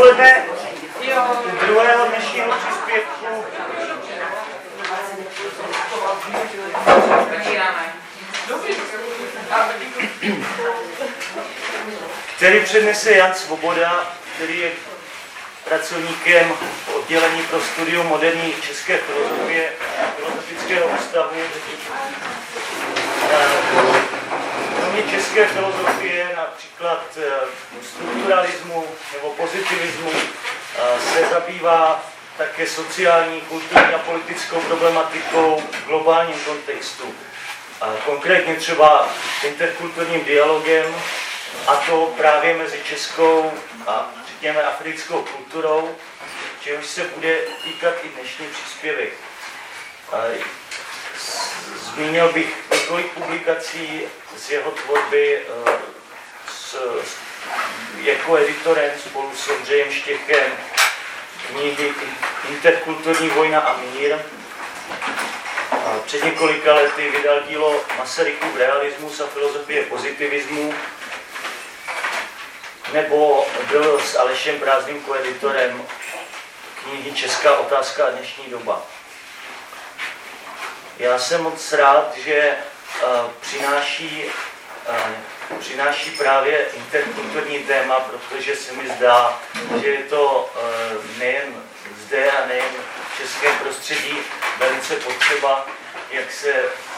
odpoledne u druhého dnešního příspěvku. Který přednese Jan Svoboda, který je pracovníkem oddělení pro studium moderní české filozofie Filozofického ústavu. Kromě české filozofie, například strukturalismu nebo pozitivismu, se zabývá také sociální, kulturní a politickou problematikou v globálním kontextu. Konkrétně třeba interkulturním dialogem, a to právě mezi českou a řekněme africkou kulturou, čehož se bude týkat i dnešní příspěvek. Zmínil bych několik publikací z jeho tvorby jako editorem spolu s Ondřejem Štěchem, knihy Interkulturní vojna a mír. Před několika lety vydal dílo Masarykův realismus a filozofie pozitivismu, nebo byl s Alešem Prázdným koeditorem knihy Česká otázka a dnešní doba. Já jsem moc rád, že přináší právě interkulturní téma, protože se mi zdá, že je to nejen zde a nejen v českém prostředí velice potřeba, jak se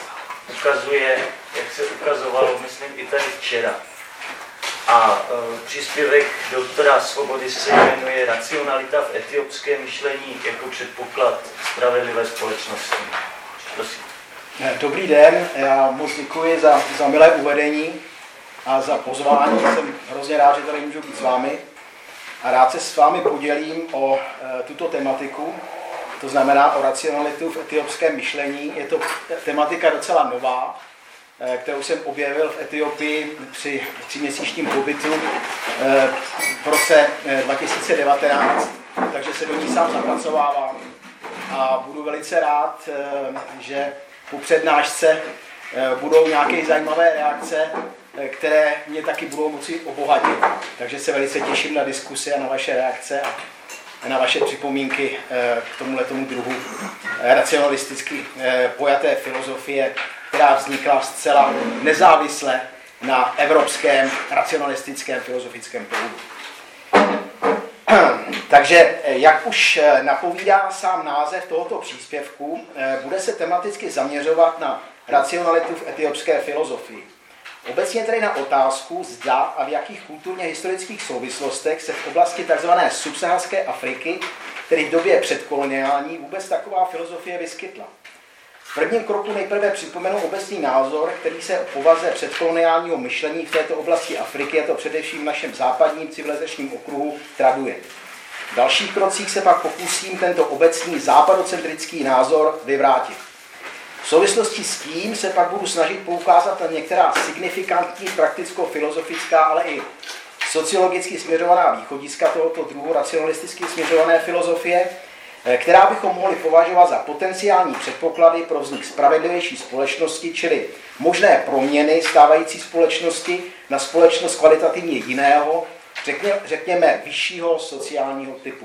ukazovalo, myslím, i tady včera. A příspěvek doktora Svobody se jmenuje Racionalita v etiopském myšlení jako předpoklad spravedlivé společnosti. Prosím. Dobrý den, já moc děkuji za milé uvedení a za pozvání. Jsem hrozně rád, že tady můžu být s vámi a rád se s vámi podělím o tuto tematiku, to znamená o racionalitu v etiopském myšlení. Je to tematika docela nová, kterou jsem objevil v Etiopii při 3měsíčním pobytu v roce 2019, takže se do ní sám zapracovávám a budu velice rád, že po přednášce budou nějaké zajímavé reakce, které mě taky budou moci obohatit. Takže se velice těším na diskusi a na vaše reakce a na vaše připomínky k tomuhletomu druhu racionalisticky pojaté filozofie, která vznikla zcela nezávisle na evropském racionalistickém filozofickém proudu. Takže, jak už napovídá sám název tohoto příspěvku, bude se tematicky zaměřovat na racionalitu v etiopské filozofii. Obecně tedy na otázku, zda a v jakých kulturně-historických souvislostech se v oblasti tzv. Subsaharské Afriky, tedy v době předkoloniální, vůbec taková filozofie vyskytla. V prvním kroku nejprve připomenu obecný názor, který se o povaze předkoloniálního myšlení v této oblasti Afriky, a to především v našem západním civilizačním okruhu, traduje. V dalších krocích se pak pokusím tento obecný západocentrický názor vyvrátit. V souvislosti s tím se pak budu snažit poukázat na některá signifikantní prakticko-filozofická, ale i sociologicky směřovaná východiska tohoto druhu racionalisticky směřované filozofie, která bychom mohli považovat za potenciální předpoklady pro vznik spravedlivější společnosti, čili možné proměny stávající společnosti na společnost kvalitativně jiného, řekněme vyššího sociálního typu.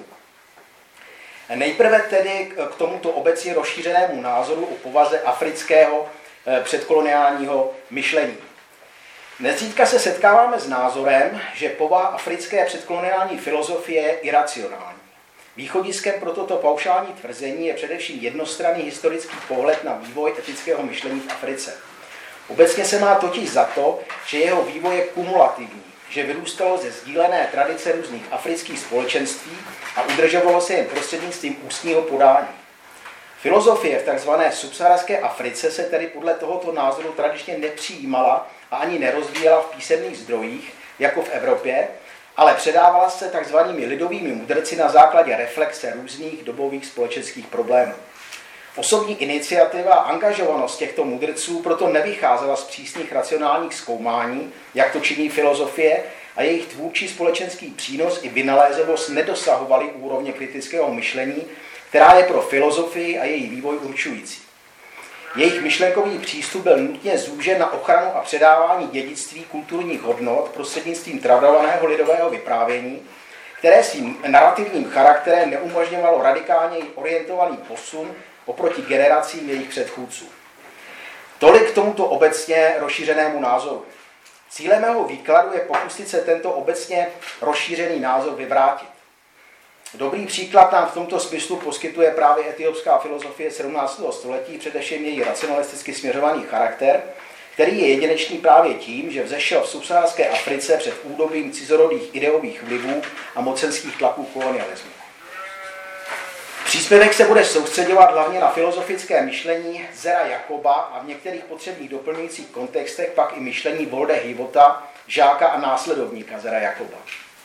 Nejprve tedy k tomuto obecně rozšířenému názoru o povaze afrického předkoloniálního myšlení. Nezřídka se setkáváme s názorem, že povaha africké předkoloniální filozofie je iracionální. Východiskem pro toto paušální tvrzení je především jednostranný historický pohled na vývoj etického myšlení v Africe. Obecně se má totiž za to, že jeho vývoj je kumulativní, že vyrůstalo ze sdílené tradice různých afrických společenství a udržovalo se jen prostřednictvím ústního podání. Filozofie v tzv. Subsaharské Africe se tedy podle tohoto názoru tradičně nepřijímala a ani nerozvíjela v písemných zdrojích, jako v Evropě, ale předávala se takzvanými lidovými mudrci na základě reflexe různých dobových společenských problémů. Osobní iniciativa a angažovanost těchto mudrců proto nevycházela z přísných racionálních zkoumání, jak to činí filozofie, a jejich tvůrčí společenský přínos i vynalézavost nedosahovaly úrovně kritického myšlení, která je pro filozofii a její vývoj určující. Jejich myšlenkový přístup byl nutně zúžen na ochranu a předávání dědictví kulturních hodnot prostřednictvím tradovaného lidového vyprávění, které svým narrativním charakterem neumožňovalo radikálně orientovaný posun oproti generacím jejich předchůdců. Tolik k tomuto obecně rozšířenému názoru. Cílem mého výkladu je pokusit se tento obecně rozšířený názor vyvrátit. Dobrý příklad nám v tomto smyslu poskytuje právě etiopská filozofie 17. století, především její racionalisticky směřovaný charakter, který je jedinečný právě tím, že vzešel v subsaharské Africe před údobím cizorodých ideových vlivů a mocenských tlaků kolonialismu. Příspěvek se bude soustředovat hlavně na filozofické myšlení Zera Jakoba a v některých potřebných doplňujících kontextech pak i myšlení Wolde Hivota, žáka a následovníka Zera Jakoba.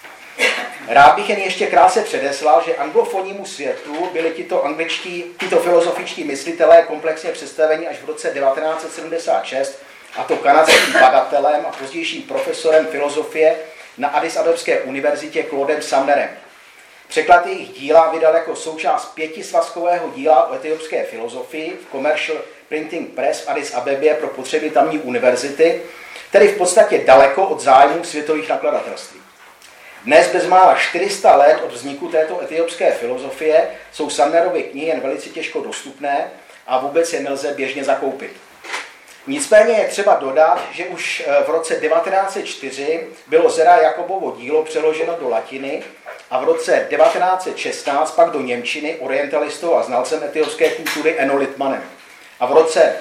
Rád bych jen ještě krátce předeslal, že anglofonnímu světu byli tito filozofičtí myslitelé komplexně představeni až v roce 1976, a to kanadským badatelem a pozdějším profesorem filozofie na Addis Abebské univerzitě Claudem Sumnerem. Překlad jejich díla vydal jako součást 5svazkového díla o etiopské filozofii v Commercial Printing Press v Addis Abebě pro potřeby tamní univerzity, tedy v podstatě daleko od zájmů světových nakladatelství. Dnes bezmála 400 let od vzniku této etiopské filozofie jsou Sumnerovy knihy jen velice těžko dostupné a vůbec je nelze běžně zakoupit. Nicméně je třeba dodat, že už v roce 1904 bylo Zera Jakobovo dílo přeloženo do latiny a v roce 1916 pak do němčiny orientalistou a znalcem etiopské kultury Enno Littmannem. A v roce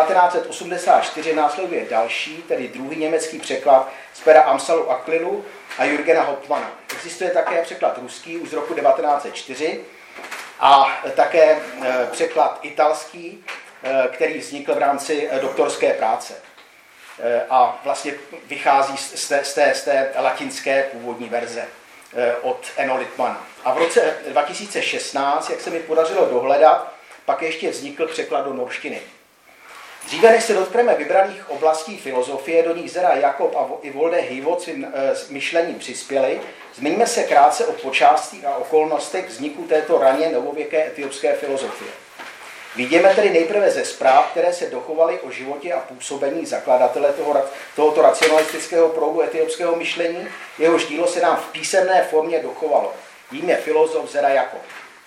1984 následuje další, tedy druhý německý překlad z pera Amsalu Aklilu a Jürgena Hauptmanna. Existuje také překlad ruský už z roku 1904 a také překlad italský, který vznikl v rámci doktorské práce a vlastně vychází z té latinské původní verze od Enno Littmanna. A v roce 2016, jak se mi podařilo dohledat, pak ještě vznikl překlad do norštiny. Dříve než se dotkneme vybraných oblastí filozofie, do nich Zera Jakob a i Wolde Hivot svým myšlením přispěli, zmiňme se krátce o počátcích a okolnostech vzniku této raně novověké etiopské filozofie. Vidíme tedy nejprve ze zpráv, které se dochovaly o životě a působení zakladatele tohoto racionalistického proudu etiopského myšlení, jehož dílo se nám v písemné formě dochovalo. Jím je filozof Zera Jakob.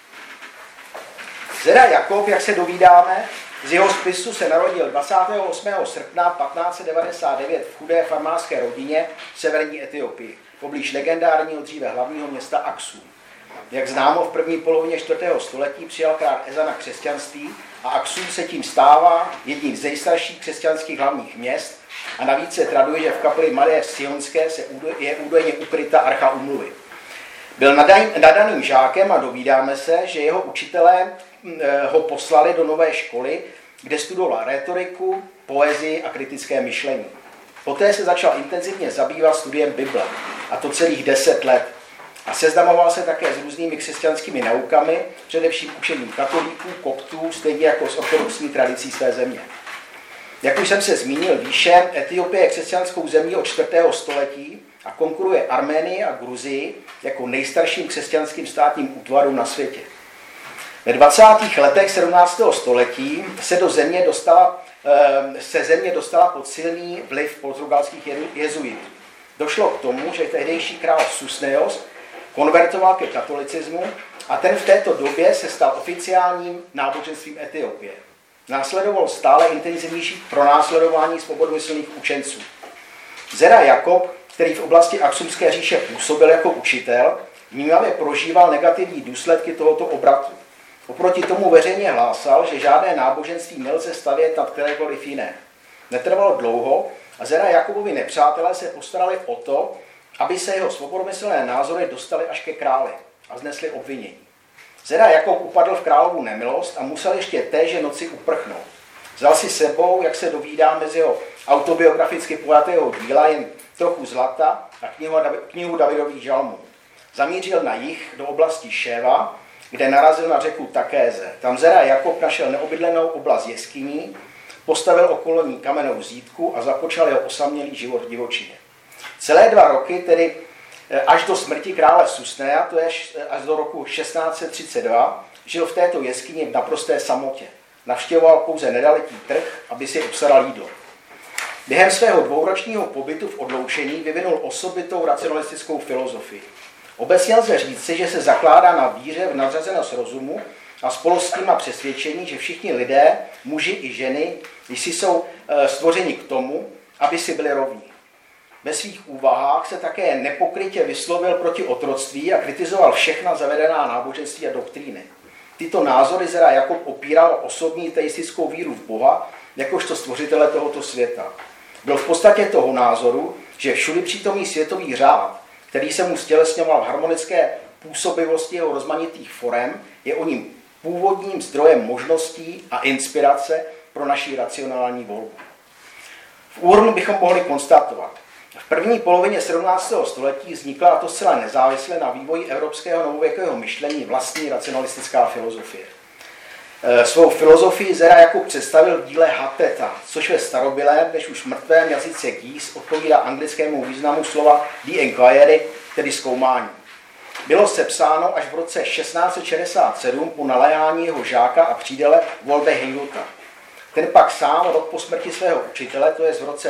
Zera Jakob, jak se dovídáme, z jeho spisu se narodil 28. srpna 1599 v chudé farmářské rodině v severní Etiopii, poblíž legendárního dříve hlavního města Aksum. Jak známo, v první polovině 4. století přijal král Ezana křesťanství a Aksum se tím stává jedním z nejstarších křesťanských hlavních měst a navíc se traduje, že v kapli Marie Sionské je údajně ukryta archa úmluvy. Byl nadaným žákem a dovídáme se, že jeho učitelé ho poslali do nové školy, kde studoval rétoriku, poezii a kritické myšlení. Poté se začal intenzivně zabývat studiem Bible, a to celých 10 let. A seznamoval se také s různými křesťanskými naukami, především učením katolíků, koptů, stejně jako s ortodoxní tradicí své země. Jak už jsem se zmínil výše, Etiopie je křesťanskou zemí od 4. století a konkuruje Arménii a Gruzii jako nejstarším křesťanským státním útvarům na světě. Ve 20. letech 17. století se země dostala pod silný vliv portugalských jezuitů. Došlo k tomu, že tehdejší král Susneos konvertoval ke katolicismu a ten v této době se stal oficiálním náboženstvím Etiopie. Následovalo stále intenzivnější pronásledování svobodomyslných učenců. Zera Jakob, který v oblasti Aksumské říše působil jako učitel, vnímavě prožíval negativní důsledky tohoto obratu. Oproti tomu veřejně hlásal, že žádné náboženství nelze stavět nad kterékoliv jiné. Netrvalo dlouho a Zera Jakobovi nepřátelé se postarali o to, aby se jeho svobodomyslné názory dostaly až ke králi a znesli obvinění. Zera Jakob upadl v královu nemilost a musel ještě téže noci uprchnout. Vzal si sebou, jak se dovídáme z jeho autobiograficky pojatého díla, jen trochu zlata a knihu Davidových žalmů. Zamířil na jih do oblasti Šéva, kde narazil na řeku Takéze. Tam Zera Jakob našel neobydlenou oblast jeskyní, postavil okolo ní kamennou zítku a započal jeho osamělý život v divočině. Celé 2 roky, tedy až do smrti krále Susnea, to je až do roku 1632, žil v této jeskyni v naprosté samotě. Navštěvoval pouze nedaleký trh, aby si obstaral jídlo. Během svého 2ročního pobytu v odloučení vyvinul osobitou racionalistickou filozofii. Obecně lze říci, že se zakládá na víře v nadřazenost rozumu a spolu s tím a přesvědčení, že všichni lidé, muži i ženy, jsou stvořeni k tomu, aby si byli rovní. Ve svých úvahách se také nepokrytě vyslovil proti otroctví a kritizoval všechna zavedená náboženství a doktríny. Tyto názory Zera Jakob opíral osobní teistickou víru v Boha, jakožto stvořitele tohoto světa. Byl v podstatě toho názoru, že všudy přítomný světový řád, který se mu stělesňoval v harmonické působivosti jeho rozmanitých forem, je o ním původním zdrojem možností a inspirace pro naši racionální volbu. V úhrnu bychom mohli konstatovat, v první polovině 17. století vznikla, a to zcela nezávisle na vývoji evropského novověkého myšlení, vlastní racionalistická filozofie. Svou filozofii Zera Jakob představil v díle Hateta, což ve starobylém, než už mrtvém jazyce Geese odpovídá anglickému významu slova the inquiry, tedy zkoumání. Bylo sepsáno až v roce 1667 po naléhání jeho žáka a přítele Wolde Heyvota. Ten pak sám rok po smrti svého učitele, to je v roce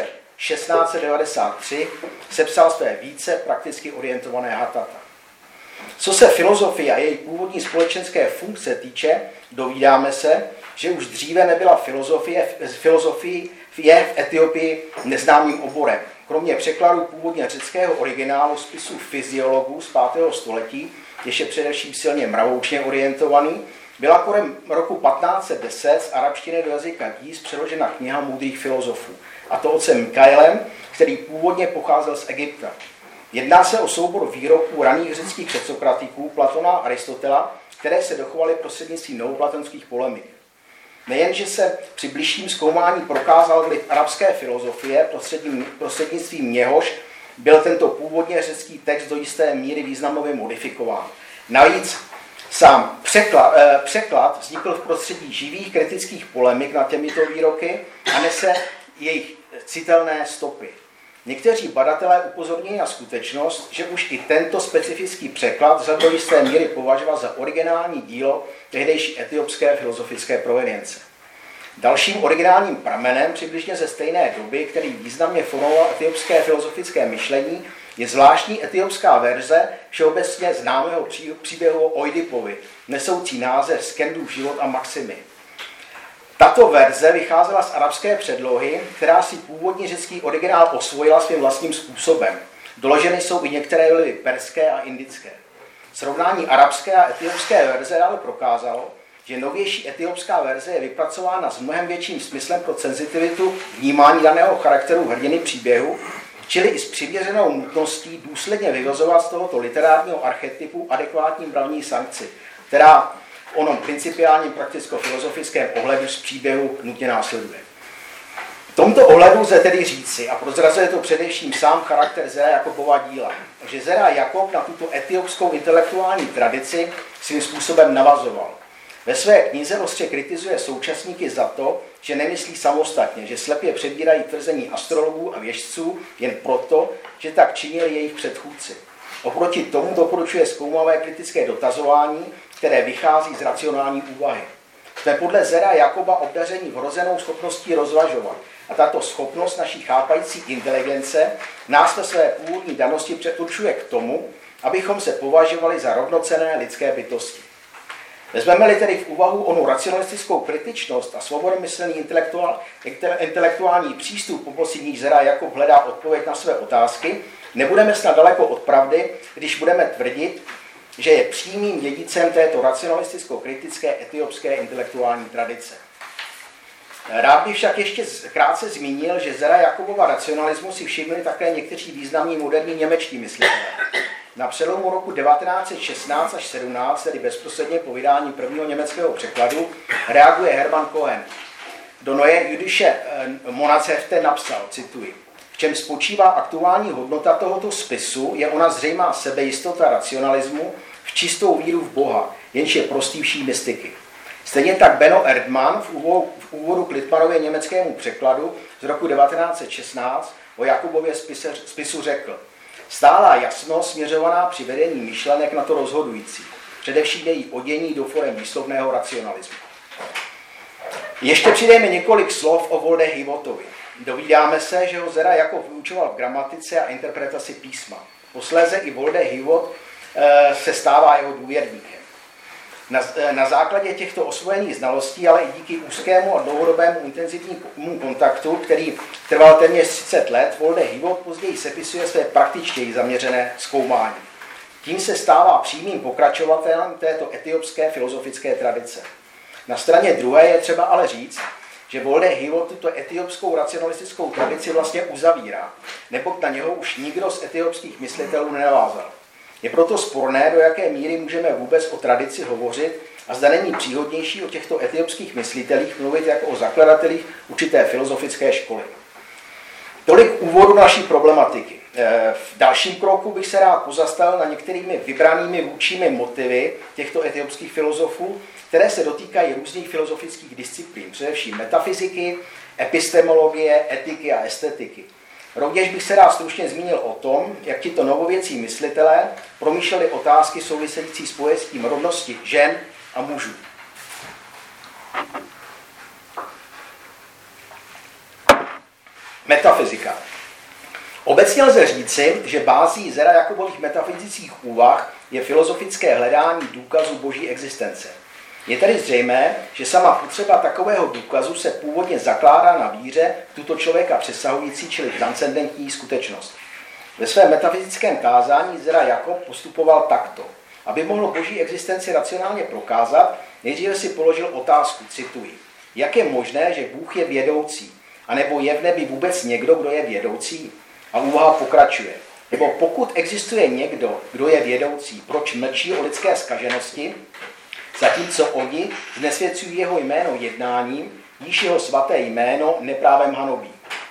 1693, sepsal své více prakticky orientované Hatata. Co se filozofie a její původní společenské funkce týče, dovídáme se, že už dříve nebyla filozofie v Etiopii neznámým oborem. Kromě překladů původně řeckého originálu spisu fyziologů z 5. století, jež je především silně mravoučně orientovaný, byla kolem roku 1510 z arabštiny do jazyka Geese přeložena kniha moudrých filozofů, a to otcem Mikaelem, který původně pocházel z Egypta. Jedná se o soubor výroků raných řeckých předsokratiků Platona a Aristotela, které se dochovaly prostřednictvím novoplatonských polemik. Nejenže se při bližším zkoumání prokázal vliv arabské filozofie, prostřednictvím něhož byl tento původně řecký text do jisté míry významově modifikován. Navíc sám překlad vznikl v prostředí živých kritických polemik nad těmito výroky a nese jejich citelné stopy. Někteří badatelé upozorňují na skutečnost, že už i tento specifický překlad lze do jisté míry považovat za originální dílo tehdejší etiopské filozofické provenience. Dalším originálním pramenem přibližně ze stejné doby, který významně formoval etiopské filozofické myšlení, je zvláštní etiopská verze všeobecně známého příběhu o Oidipovi, nesoucí název Skendův život a maximy. Tato verze vycházela z arabské předlohy, která si původní řecký originál osvojila svým vlastním způsobem. Doloženy jsou i některé vlivy perské a indické. Srovnání arabské a etiopské verze ale prokázalo, že novější etiopská verze je vypracována s mnohem větším smyslem pro senzitivitu vnímání daného charakteru hrdiny příběhu, čili i s přiměřenou nutností důsledně vyvozovat z tohoto literárního archetypu adekvátní právní sankci, která v onom principiálním prakticko-filozofickém ohledu z příběhu nutně následuje. V tomto ohledu lze tedy říci, a prozrazuje to především sám charakter Zera Jakobova díla, že Zera Jakob na tuto etiopskou intelektuální tradici svým způsobem navazoval. Ve své knize ostře kritizuje současníky za to, že nemyslí samostatně, že slepě přebírají tvrzení astrologů a věštců jen proto, že tak činili jejich předchůdci. Oproti tomu doporučuje zkoumavé kritické dotazování, které vychází z racionální úvahy. Jsme podle Zera Jakoba obdaření vrozenou schopností rozvažovat. A tato schopnost naší chápající inteligence nás ve své původní danosti předurčuje k tomu, abychom se považovali za rovnocenné lidské bytosti. Vezmeme-li tedy v úvahu onu racionalistickou kritičnost a svobodomyslný intelektuální přístup, pomocí níž Zera Jakob hledá odpověď na své otázky, nebudeme snad daleko od pravdy, když budeme tvrdit, že je přímým dědicem této racionalisticko-kritické etiopské intelektuální tradice. Rád bych však ještě krátce zmínil, že Zera Jakobova racionalismu si všimli také někteří významní moderní němečtí myslitelé. Na přelomu roku 1916 až 17, tedy bezprostředně po vydání prvního německého překladu, reaguje Hermann Cohen. Do Neue Jüdische Monatshefte napsal, cituji, v čem spočívá aktuální hodnota tohoto spisu, je ona zřejmá sebejistota racionalismu v čistou víru v Boha, jenž je prostý vší mystiky. Stejně tak Benno Erdmann v úvodu k Littmannově německému překladu z roku 1916 o Jakobově spisu řekl: stálá jasnost směřovaná při vedení myšlenek na to rozhodující, především její odění do forem výslovného racionalismu. Ještě přidejme několik slov o Wolde Heyvotovi. Dovídáme se, že ho Zera Jakob vyučoval v gramatice a interpretaci písma. Posléze i Wolde Heyvot se stává jeho důvěrníkem. Na základě těchto osvojených znalostí, ale i díky úzkému a dlouhodobému intenzivnímu kontaktu, který trval téměř 30 let, Wolde Hivot později sepisuje své praktičtěji zaměřené zkoumání. Tím se stává přímým pokračovatelem této etiopské filozofické tradice. Na straně druhé je třeba ale říct, že Wolde Hivot tuto etiopskou racionalistickou tradici vlastně uzavírá, neboť na něho už nikdo z etiopských myslitelů nenavázal. Je proto sporné, do jaké míry můžeme vůbec o tradici hovořit a zda není příhodnější o těchto etiopských myslitelích mluvit jako o zakladatelích určité filozofické školy. Tolik úvodu naší problematiky. V dalším kroku bych se rád pozastavil na některými vybranými vůdčími motivy těchto etiopských filozofů, které se dotýkají různých filozofických disciplín, především metafyziky, epistemologie, etiky a estetiky. Rovněž bych se rád stručně zmínil o tom, jak tito novověcí myslitelé promýšleli otázky související s pojetím rovnosti žen a mužů. Metafyzika. Obecně lze říci, že bází Zera Jakobových metafyzických úvah je filozofické hledání důkazu boží existence. Je tedy zřejmé, že sama potřeba takového důkazu se původně zakládá na víře tuto člověka přesahující, čili transcendentní skutečnost. Ve svém metafyzickém kázání Zera Jakob postupoval takto. Aby mohl boží existenci racionálně prokázat, nejdříve si položil otázku, cituji, jak je možné, že Bůh je vědoucí, anebo je v nebi vůbec někdo, kdo je vědoucí? A úvaha pokračuje. Nebo pokud existuje někdo, kdo je vědoucí, proč mlčí o lidské zkaženosti, zatímco oni znesvěcují jeho jméno jednáním, již jeho svaté jméno neprávem hanobí.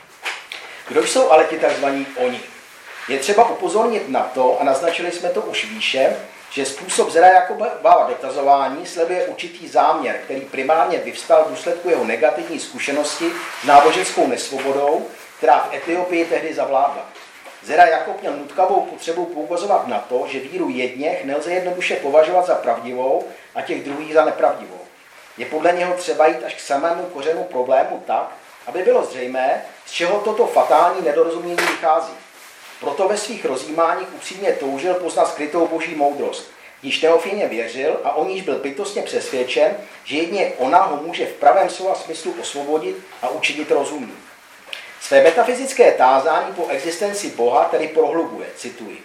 Kdo jsou ale ti takzvaní oni? Je třeba upozornit na to, a naznačili jsme to už výše, že způsob Zera Jakobova dotazování sleduje určitý záměr, který primárně vyvstal v důsledku jeho negativní zkušenosti s náboženskou nesvobodou, která v Etiopii tehdy zavládla. Zera Jakob měl nutkavou potřebu poukazovat na to, že víru jedněch nelze jednoduše považovat za pravdivou a těch druhých za nepravdivou. Je podle něho třeba jít až k samému kořenu problému tak, aby bylo zřejmé, z čeho toto fatální nedorozumění vychází. Proto ve svých rozjímáních upřímně toužil poznat skrytou boží moudrost, níž Teofíně věřil a o níž byl bytostně přesvědčen, že jedině ona ho může v pravém slova smyslu osvobodit a učinit rozumným. Své metafyzické tázání po existenci Boha tedy prohlubuje, cituji.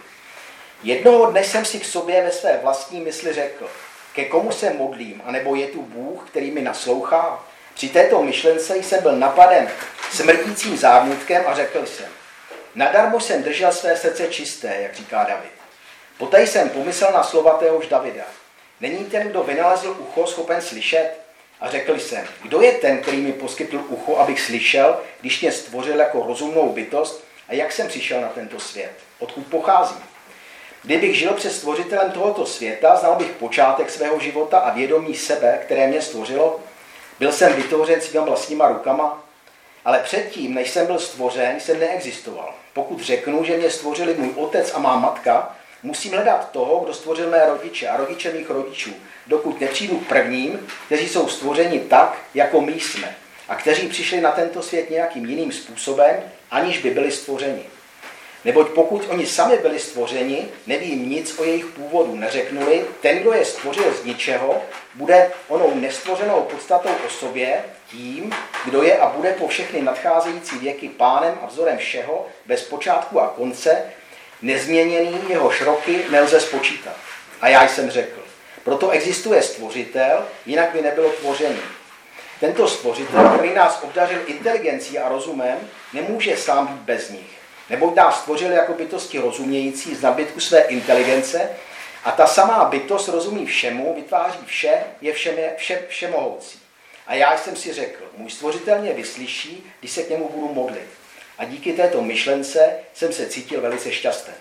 Jednoho dne jsem si k sobě ve své vlastní mysli řekl, ke komu se modlím, anebo je tu Bůh, který mi naslouchá? Při této myšlence jsem byl napaden smrtícím zármutkem a řekl jsem, nadarmo jsem držel své srdce čisté, jak říká David. Poté jsem pomyslel na slova téhož Davida. Není ten, kdo vynalezl ucho, schopen slyšet? A řekl jsem, kdo je ten, který mi poskytl ucho, abych slyšel, když mě stvořil jako rozumnou bytost a jak jsem přišel na tento svět? Odkud pocházím? Kdybych žil před stvořitelem tohoto světa, znal bych počátek svého života a vědomí sebe, které mě stvořilo. Byl jsem vytvořen svýma vlastníma rukama, ale předtím, než jsem byl stvořen, jsem neexistoval. Pokud řeknu, že mě stvořili můj otec a má matka, musím hledat toho, kdo stvořil mé rodiče a rodiče mých rodičů, dokud nepřijdu k prvním, kteří jsou stvořeni tak, jako my jsme, a kteří přišli na tento svět nějakým jiným způsobem, aniž by byli stvořeni. Neboť pokud oni sami byli stvořeni, nevím nic o jejich původu, neřeknuli, ten, kdo je stvořil z ničeho, bude onou nestvořenou podstatou o sobě, tím, kdo je a bude po všechny nadcházející věky pánem a vzorem všeho, bez počátku a konce, nezměněný, jehož roky nelze spočítat. A já jsem řekl, proto existuje stvořitel, jinak by nebylo tvoření. Tento stvořitel, který nás obdařil inteligencí a rozumem, nemůže sám být bez nich. Neboť nás stvořil jako bytosti rozumějící z nadbytku své inteligence a ta samá bytost rozumí všemu, vytváří vše, je všemohoucí. A já jsem si řekl, můj stvořitel mě vyslyší, když se k němu budu modlit. A díky této myšlence jsem se cítil velice šťastný.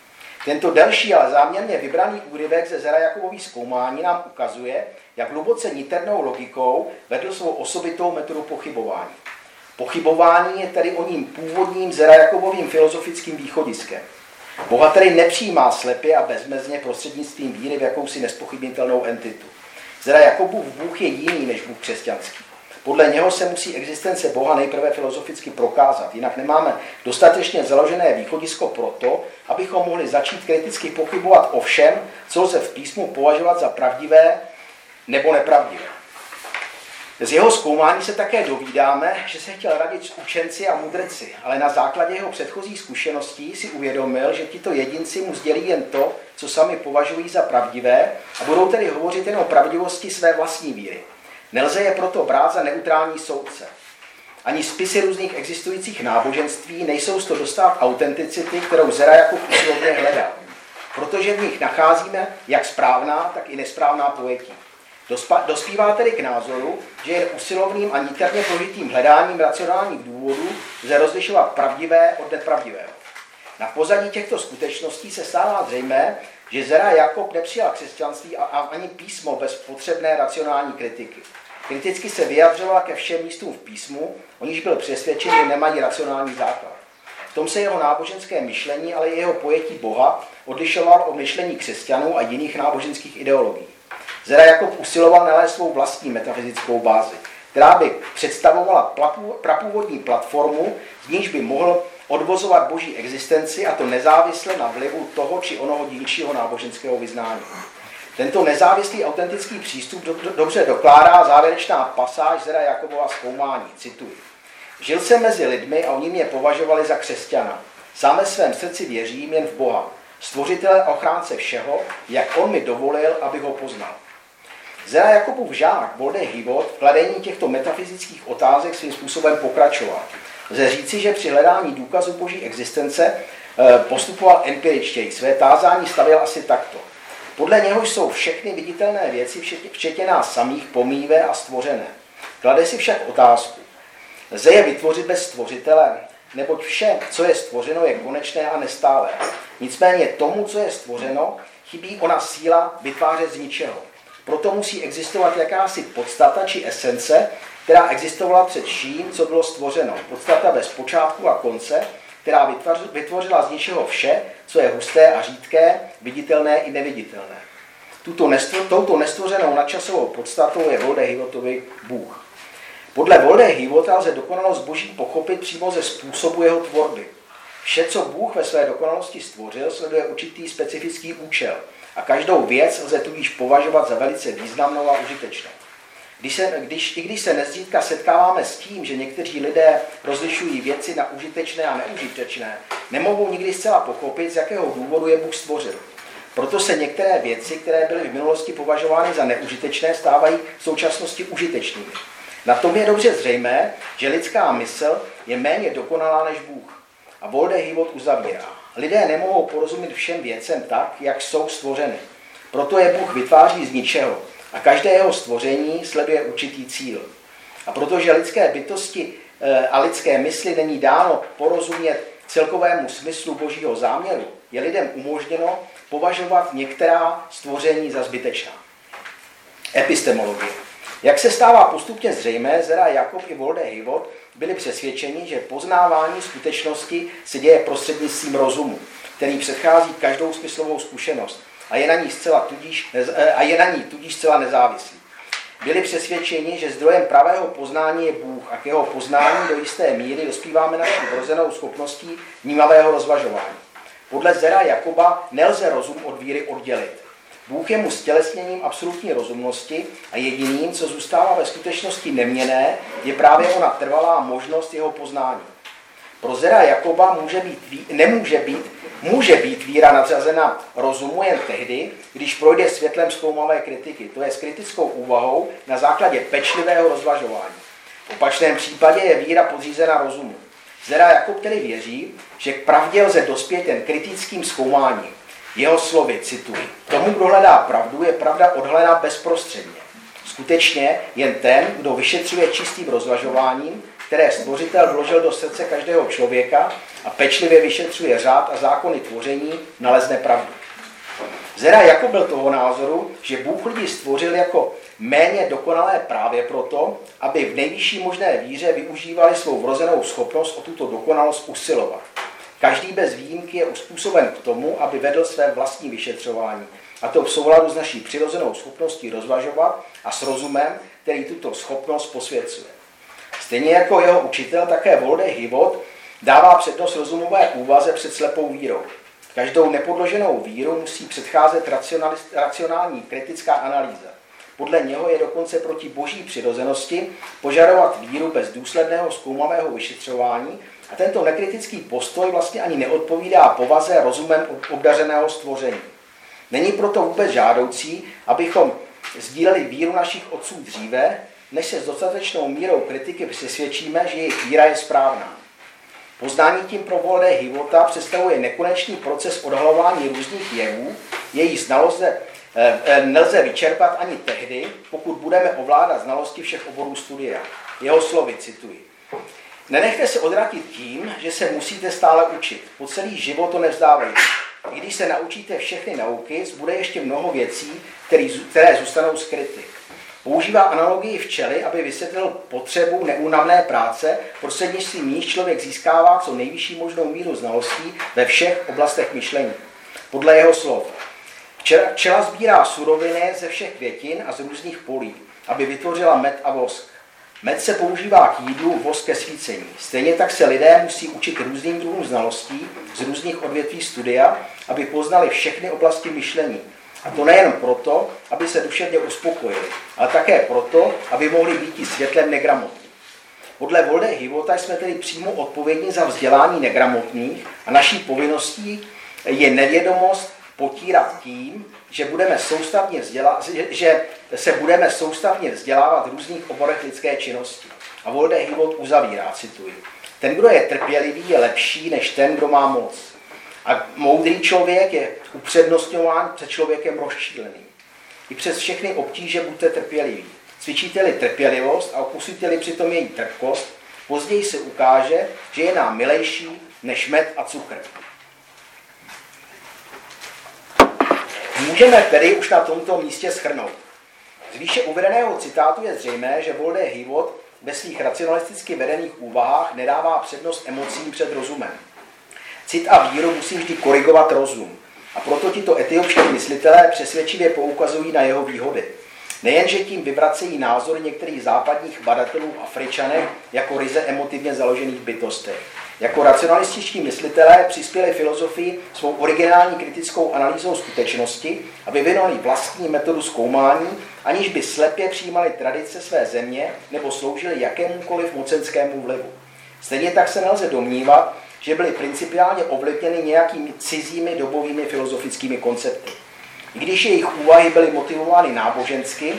Tento delší, ale záměrně vybraný úryvek ze Zera Jakobových zkoumání nám ukazuje, jak hluboce niternou logikou vedl svou osobitou metodu pochybování. Pochybování je tedy oním původním Zera Jakobovým filozofickým východiskem. Boha tedy nepřijímá slepě a bezmezně prostřednictvím víry v jakousi nespochybnitelnou entitu. Zera Jakobův Bůh je jiný než Bůh křesťanský. Podle něho se musí existence Boha nejprve filozoficky prokázat, jinak nemáme dostatečně založené východisko pro to, abychom mohli začít kriticky pochybovat o všem, co lze v písmu považovat za pravdivé nebo nepravdivé. Z jeho zkoumání se také dovídáme, že se chtěl radit s učenci a mudrci, ale na základě jeho předchozích zkušeností si uvědomil, že tito jedinci mu sdělí jen to, co sami považují za pravdivé, a budou tedy hovořit jen o pravdivosti své vlastní víry. Nelze je proto brát za neutrální soudce. Ani spisy různých existujících náboženství nejsou z toho dostat autenticity, kterou Zera Jakub usilovně hledal, protože v nich nacházíme jak správná, tak i nesprávná pojetí. Dospívá tedy k názoru, že jen usilovným a niterně prožitým hledáním racionálních důvodů lze rozlišovat pravdivé od nepravdivého. Na pozadí těchto skutečností se stává zřejmé, že Zera Jakub nepřijal křesťanství a ani písmo bez potřebné racionální kritiky. Kriticky se vyjadřoval ke všem místům v písmu, o níž byl přesvědčen, že nemají racionální základ. V tom se jeho náboženské myšlení, ale i jeho pojetí Boha odlišoval od myšlení křesťanů a jiných náboženských ideologií. Zera Jakub usiloval nalézt svou vlastní metafyzickou bázi, která by představovala prapůvodní platformu, z níž by mohl odvozovat boží existenci, a to nezávisle na vlivu toho či onoho dílčího náboženského vyznání. Tento nezávislý autentický přístup dobře dokládá závěrečná pasáž Zera Jakubova zkoumání. Cituji. Žil jsem mezi lidmi a oni mě považovali za křesťana. Sám ve svém srdci věřím jen v Boha, stvořitele a ochránce všeho, jak on mi dovolil, abych ho poznal. Zera Jakubův žák Wolde Hivot v kladení těchto metafyzických otázek svým způsobem pokračoval. Lze říci, že při hledání důkazů boží existence postupoval empiričtěji. Své tázání stavěl asi takto. Podle něho jsou všechny viditelné věci, včetně nás samých, pomíjivé a stvořené. Klade si však otázku. Lze je vytvořit bez stvořitele? Neboť vše, co je stvořeno, je konečné a nestálé. Nicméně tomu, co je stvořeno, chybí ona síla vytvářet z ničeho. Proto musí existovat jakási podstata či esence, která existovala před vším, co bylo stvořeno. Podstata bez počátku a konce, která vytvořila z ničeho vše, co je husté a řídké, viditelné i neviditelné. Touto nestvořenou nadčasovou podstatou je Wolde Hivotovi Bůh. Podle Wolde Hivota lze dokonalost boží pochopit přímo ze způsobu jeho tvorby. Vše, co Bůh ve své dokonalosti stvořil, sleduje určitý specifický účel a každou věc lze tudíž považovat za velice významnou a užitečnou. Když se nezřídka setkáváme s tím, že někteří lidé rozlišují věci na užitečné a neužitečné, nemohou nikdy zcela pochopit, z jakého důvodu je Bůh stvořil. Proto se některé věci, které byly v minulosti považovány za neužitečné, stávají v současnosti užitečnými. Na tom je dobře zřejmé, že lidská mysl je méně dokonalá než Bůh. A Wolde Hivot uzavírá. Lidé nemohou porozumět všem věcem tak, jak jsou stvořeny. Proto je Bůh vytváří z ničeho a každé jeho stvoření sleduje určitý cíl. A protože lidské bytosti a lidské mysli není dáno porozumět celkovému smyslu božího záměru, je lidem umožněno považovat některá stvoření za zbytečná. Epistemologie. Jak se stává postupně zřejmé, Zera Jakub i Wolde Hivot byli přesvědčeni, že poznávání skutečnosti se děje prostřednictvím rozumu, který předchází každou smyslovou zkušenost a je na ní tudíž zcela nezávislý. Byli přesvědčeni, že zdrojem pravého poznání je Bůh a k jeho poznání do jisté míry dospíváme naší vrozenou schopností vnímavého rozvažování. Podle Zera Jakuba nelze rozum od víry oddělit. Bůh je mu stělesněním absolutní rozumnosti a jediným, co zůstává ve skutečnosti neměnné, je právě ona trvalá možnost jeho poznání. Pro Zera Jakuba může být víra nadřazena rozumu jen tehdy, když projde světlem zkoumavé kritiky, to je s kritickou úvahou na základě pečlivého rozvažování. V opačném případě je víra podřízena rozumu. Zera Jakub tedy věří, že k pravdě lze dospět jen kritickým zkoumáním. Jeho slovy, cituji, tomu, kdo hledá pravdu, je pravda odhalena bezprostředně. Skutečně jen ten, kdo vyšetřuje čistým rozvažováním, které stvořitel vložil do srdce každého člověka a pečlivě vyšetřuje řád a zákony tvoření, nalezne pravdu. Zera Jakub byl toho názoru, že Bůh lidi stvořil jako méně dokonalé právě proto, aby v nejvyšší možné víře využívali svou vrozenou schopnost o tuto dokonalost usilovat. Každý bez výjimky je uspůsoben k tomu, aby vedl své vlastní vyšetřování, a to v souladu s naší přirozenou schopností rozvažovat a s rozumem, který tuto schopnost posvěcuje. Stejně jako jeho učitel, také Walter Hivot dává přednost rozumové úvaze před slepou vírou. Každou nepodloženou víru musí předcházet racionální kritická analýza. Podle něho je dokonce proti boží přirozenosti požadovat víru bez důsledného zkoumavého vyšetřování a tento nekritický postoj vlastně ani neodpovídá povaze rozumem obdařeného stvoření. Není proto vůbec žádoucí, abychom sdíleli víru našich otců dříve, než se s dostatečnou mírou kritiky přesvědčíme, že jejich víra je správná. Poznání tím pro Waltera Hivota představuje nekonečný proces odhalování různých jevů, jejich znalost nelze vyčerpat ani tehdy, pokud budeme ovládat znalosti všech oborů studia. Jeho slovy cituji. Nenechte se odvrátit tím, že se musíte stále učit. Po celý život to nevzdávejte. I když se naučíte všechny nauky, zbude ještě mnoho věcí, které zůstanou skryty. Používá analogii včely, aby vysvětlil potřebu neúnavné práce, prostřednictvím níž člověk získává co nejvyšší možnou míru znalostí ve všech oblastech myšlení. Podle jeho slov. Včela sbírá suroviny ze všech květin a z různých polí, aby vytvořila med a vosk. Med se používá k jídlu, vosk ke svícení. Stejně tak se lidé musí učit různým druhům znalostí z různých odvětví studia, aby poznali všechny oblasti myšlení. A to nejen proto, aby se duševně uspokojili, ale také proto, aby mohli být světlem negramotných. Podle Waltera Hivota jsme tedy přímo odpovědní za vzdělání negramotných a naší povinností je nevědomost potírat tím, že se budeme soustavně vzdělávat v různých oborech lidské činnosti. A Walter Hivot uzavírá, cituji. Ten, kdo je trpělivý, je lepší než ten, kdo má moc. A moudrý člověk je upřednostňován před člověkem rozčíleným. I přes všechny obtíže buďte trpěliví. Cvičíte-li trpělivost a opustíte-li přitom její trpkost, později se ukáže, že je nám milejší než med a cukr. Můžeme tedy už na tomto místě shrnout. Z výše uvedeného citátu je zřejmé, že Walter Hivot ve svých racionalisticky vedených úvahách nedává přednost emocím před rozumem. Cit a víru musí vždy korigovat rozum. A proto tito etiopští myslitelé přesvědčivě poukazují na jeho výhody. Nejenže tím vyvracejí názory některých západních badatelů v Afričanech jako ryze emotivně založených bytostech. Jako racionalističtí myslitelé přispěli filozofii svou originální kritickou analýzou skutečnosti a vyvinuli vlastní metodu zkoumání, aniž by slepě přijímali tradice své země nebo sloužili jakémukoliv mocenskému vlivu. Stejně tak se nelze domnívat, že byly principiálně ovlivněny nějakými cizími dobovými filozofickými koncepty. I když jejich úvahy byly motivovány nábožensky,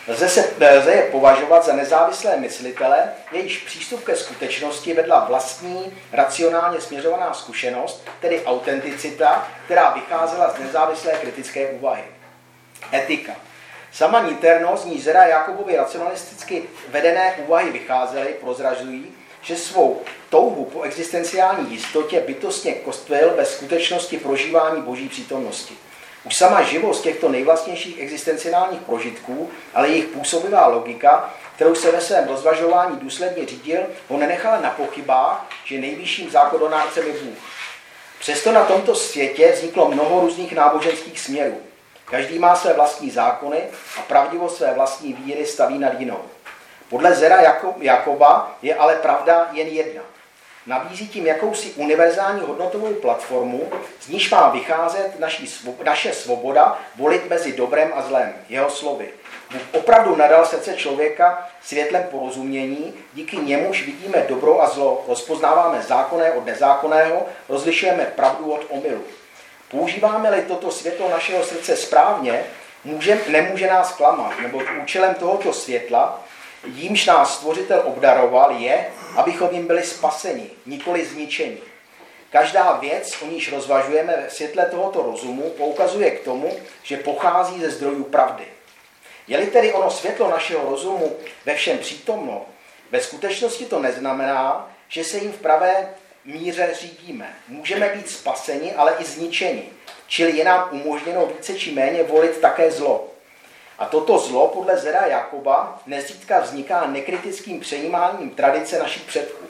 lze je považovat za nezávislé myslitele, jejichž přístup ke skutečnosti vedla vlastní, racionálně směřovaná zkušenost, tedy autenticita, která vycházela z nezávislé kritické úvahy. Etika. Sama niternost, z níž Zera Jakobovy racionalisticky vedené úvahy vycházely, prozražují, že svou touhu po existenciální jistotě bytostně kostvil ve skutečnosti prožívání boží přítomnosti. Už sama živost těchto nejvlastnějších existenciálních prožitků, ale jejich působivá logika, kterou se ve svém rozvažování důsledně řídil, ho nenechala na pochybách, že nejvyšším zákonodárcem je Bůh. Přesto na tomto světě vzniklo mnoho různých náboženských směrů. Každý má své vlastní zákony a pravdivost své vlastní víry staví nad jinou. Podle Zera Jakoba je ale pravda jen jedna. Nabízí tím jakousi univerzální hodnotovou platformu, z níž má vycházet naše svoboda volit mezi dobrem a zlem. Jeho slovy. Bůh opravdu nadal srdce člověka světlem porozumění, díky němuž vidíme dobro a zlo, rozpoznáváme zákonné od nezákonného, rozlišujeme pravdu od omylu. Používáme-li toto světlo našeho srdce správně, nemůže nás klamat, neboť účelem tohoto světla, jímž nás Stvořitel obdaroval, je, abychom jim byli spaseni, nikoli zničeni. Každá věc, o níž rozvažujeme ve světle tohoto rozumu, poukazuje k tomu, že pochází ze zdrojů pravdy. Je-li tedy ono světlo našeho rozumu ve všem přítomno, ve skutečnosti to neznamená, že se jim v pravé míře řídíme. Můžeme být spaseni, ale i zničeni, čili je nám umožněno více či méně volit také zlo. A toto zlo podle Zera Jakoba nezřídka vzniká nekritickým přejímáním tradice našich předků.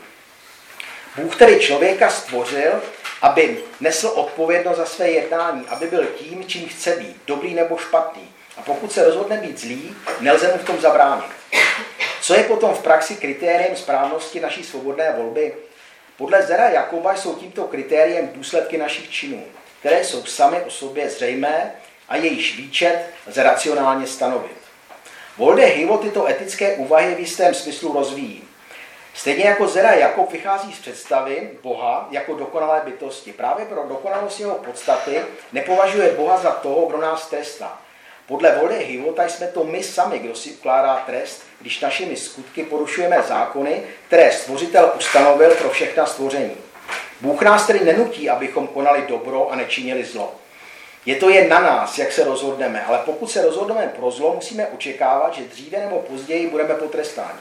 Bůh tedy člověka stvořil, aby nesl odpovědnost za své jednání, aby byl tím, čím chce být, dobrý nebo špatný. A pokud se rozhodne být zlý, nelze mu v tom zabránit. Co je potom v praxi kritériem správnosti naší svobodné volby? Podle Zera Jakoba jsou tímto kritériem důsledky našich činů, které jsou samy o sobě zřejmé a jejíž výčet lze racionálně stanovit. Wolde Hivo tyto etické úvahy v jistém smyslu rozvíjí. Stejně jako Zera Jakob vychází z představy Boha jako dokonalé bytosti. Právě pro dokonalost jeho podstaty nepovažuje Boha za toho, kdo nás trestá. Podle Wolde Hivota jsme to my sami, kdo si ukládá trest, když našimi skutky porušujeme zákony, které Stvořitel ustanovil pro všechna stvoření. Bůh nás tedy nenutí, abychom konali dobro a nečinili zlo. Je to jen na nás, jak se rozhodneme, ale pokud se rozhodneme pro zlo, musíme očekávat, že dříve nebo později budeme potrestáni.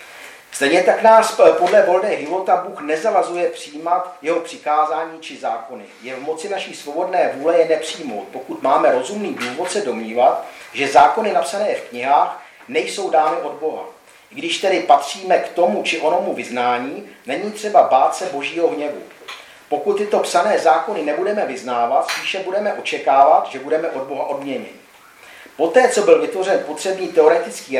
Stejně tak nás podle Wolde Hivota Bůh nezavazuje přijímat jeho přikázání či zákony. Je v moci naší svobodné vůle je nepřijmout, pokud máme rozumný důvod se domnívat, že zákony napsané v knihách nejsou dány od Boha. I když tedy patříme k tomu či onomu vyznání, není třeba bát se Božího hněvu. Pokud tyto psané zákony nebudeme vyznávat, spíše budeme očekávat, že budeme od Boha odměněni. Poté, co byl vytvořen potřebný teoretický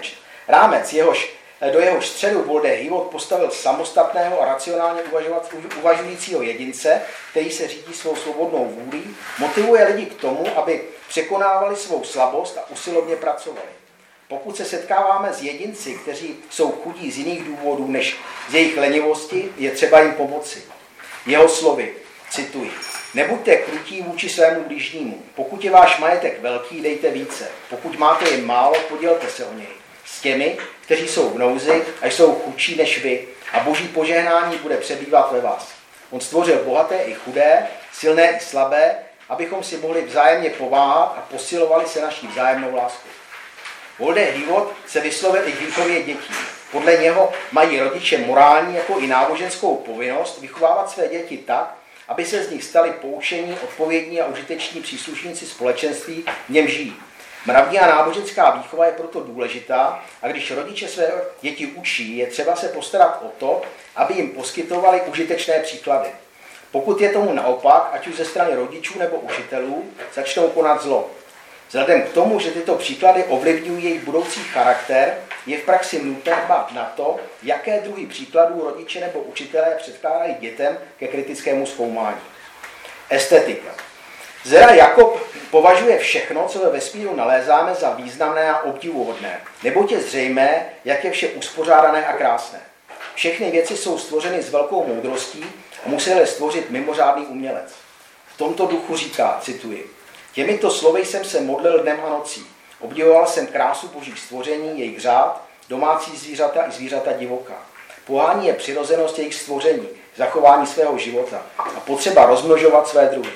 rámec do jehož středu Wolde Hivot postavil samostatného a racionálně uvažujícího jedince, který se řídí svou svobodnou vůlí, motivuje lidi k tomu, aby překonávali svou slabost a usilovně pracovali. Pokud se setkáváme s jedinci, kteří jsou chudí z jiných důvodů než z jejich lenivosti, je třeba jim pomoci. Jeho slovy, cituji, nebuďte krutí vůči svému blížnímu. Pokud je váš majetek velký, dejte více. Pokud máte jen málo, podělte se o něj. S těmi, kteří jsou v nouzi a jsou chudší než vy, a boží požehnání bude přebývat ve vás. On stvořil bohaté i chudé, silné i slabé, abychom si mohli vzájemně pomáhat a posilovali se naší vzájemnou láskou. Wolde Hivot se vyslovil i k výchově dětí. Podle něho mají rodiče morální jako i náboženskou povinnost vychovávat své děti tak, aby se z nich stali poučení, odpovědní a užiteční příslušníci společenství, v něm žijí. Mravní a náboženská výchova je proto důležitá a když rodiče své děti učí, je třeba se postarat o to, aby jim poskytovali užitečné příklady. Pokud je tomu naopak, ať už ze strany rodičů nebo učitelů, začnou konat zlo. Vzhledem k tomu, že tyto příklady ovlivňují jejich budoucí charakter, je v praxi nutné dbát na to, jaké druhy příkladů rodiče nebo učitelé předkládají dětem ke kritickému zkoumání. Estetika. Zera Jakob považuje všechno, co ve vesmíru nalézáme, za významné a obdivuhodné, neboť je zřejmé, jak je vše uspořádané a krásné. Všechny věci jsou stvořeny s velkou moudrostí a musel je stvořit mimořádný umělec. V tomto duchu říká, cituji, těmito slovy jsem se modlil dnem a nocí. Obdivoval jsem krásu božích stvoření, jejich řád, domácí zvířata i zvířata divoká. Pohání je přirozenost jejich stvoření, zachování svého života a potřeba rozmnožovat své druhy.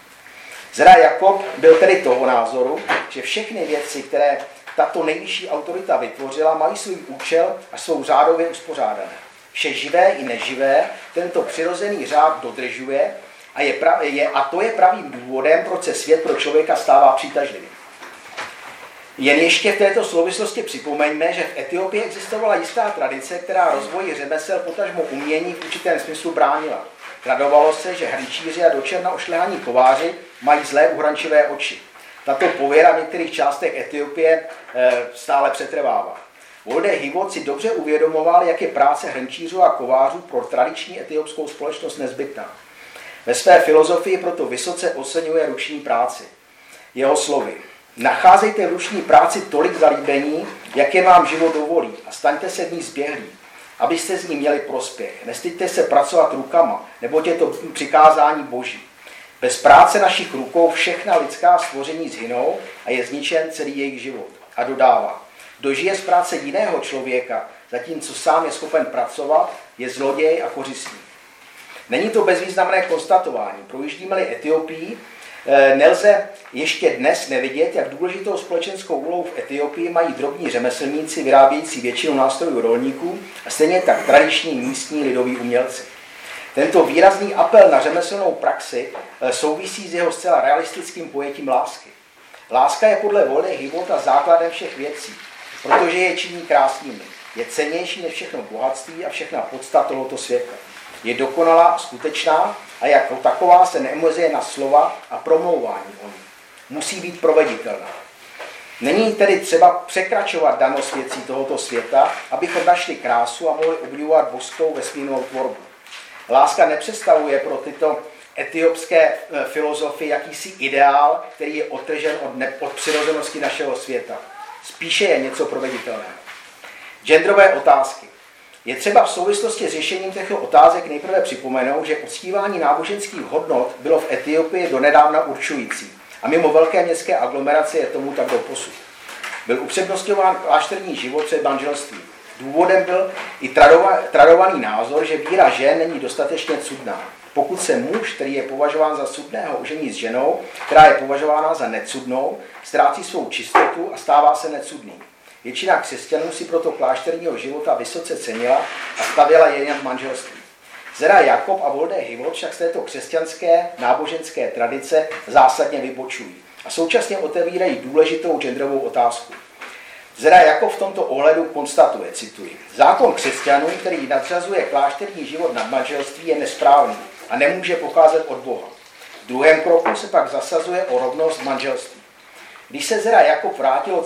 Zera Jakob byl tedy toho názoru, že všechny věci, které tato nejvyšší autorita vytvořila, mají svůj účel a jsou řádově uspořádané. Vše živé i neživé tento přirozený řád dodržuje a to je pravým důvodem, proč se svět pro člověka stává přitažlivým. Jen ještě v této souvislosti připomeňme, že v Etiopii existovala jistá tradice, která rozvoji řemesel potažmo umění v určitém smyslu bránila. Tradovalo se, že hrnčíři a do černa ošlehaní kováři mají zlé uhrančivé oči. Tato pověra v některých částech Etiopie stále přetrvává. Wolde Hivot si dobře uvědomoval, jak je práce hrnčířů a kovářů pro tradiční etiopskou společnost nezbytná. Ve své filozofii proto vysoce oceňuje ruční práci. Jeho slovy. Nacházejte v ruční práci tolik zalíbení, jak je vám život dovolí a staňte se v ní zběhlí, abyste z ní měli prospěch. Nestyďte se pracovat rukama, neboť je to přikázání Boží. Bez práce našich rukou všechna lidská stvoření zhynou a je zničen celý jejich život. A dodává, kdo žije z práce jiného člověka, zatímco sám je schopen pracovat, je zloděj a kořistník. Není to bezvýznamné konstatování. Projíždíme-li Etiopii, nelze ještě dnes nevidět, jak důležitou společenskou úlohu v Etiopii mají drobní řemeslníci vyrábějící většinu nástrojů rolníků a stejně tak tradiční místní lidoví umělci. Tento výrazný apel na řemeslnou praxi souvisí s jeho zcela realistickým pojetím lásky. Láska je podle Wolde Hivota základem všech věcí, protože je činí krásnými. Je cennější než všechno bohatství a všechna podstata tohoto světa. Je dokonalá, skutečná a jako taková se neomezuje na slova a promlouvání o ní. Musí být proveditelná. Není tedy třeba překračovat danost věcí tohoto světa, abychom našli krásu a mohli obdivovat božskou vesmírnou tvorbu. Láska nepředstavuje pro tyto etiopské filozofy jakýsi ideál, který je odtržen od přirozenosti našeho světa. Spíše je něco proveditelného. Genderové otázky. Je třeba v souvislosti s řešením těchto otázek nejprve připomenout, že uctívání náboženských hodnot bylo v Etiopii donedávna určující a mimo velké městské aglomerace je tomu tak doposud. Byl upřednostňován klášterní život před manželstvím. Důvodem byl i tradovaný názor, že víra žen není dostatečně cudná. Pokud se muž, který je považován za cudného, ožení s ženou, která je považována za necudnou, ztrácí svou čistotu a stává se necudným. Většina křesťanů si proto klášterního života vysoce cenila a stavěla je jen v manželství. Zera Jakob a Wolde Hivot však z této křesťanské náboženské tradice zásadně vybočují a současně otevírají důležitou genderovou otázku. Zera Jakob v tomto ohledu konstatuje, cituji, zákon křesťanů, který nadřazuje klášterní život nad manželství, je nesprávný a nemůže pocházet od Boha. V druhém kroku se pak zasazuje o rovnost manželství. Když se Zera Jakob vrátil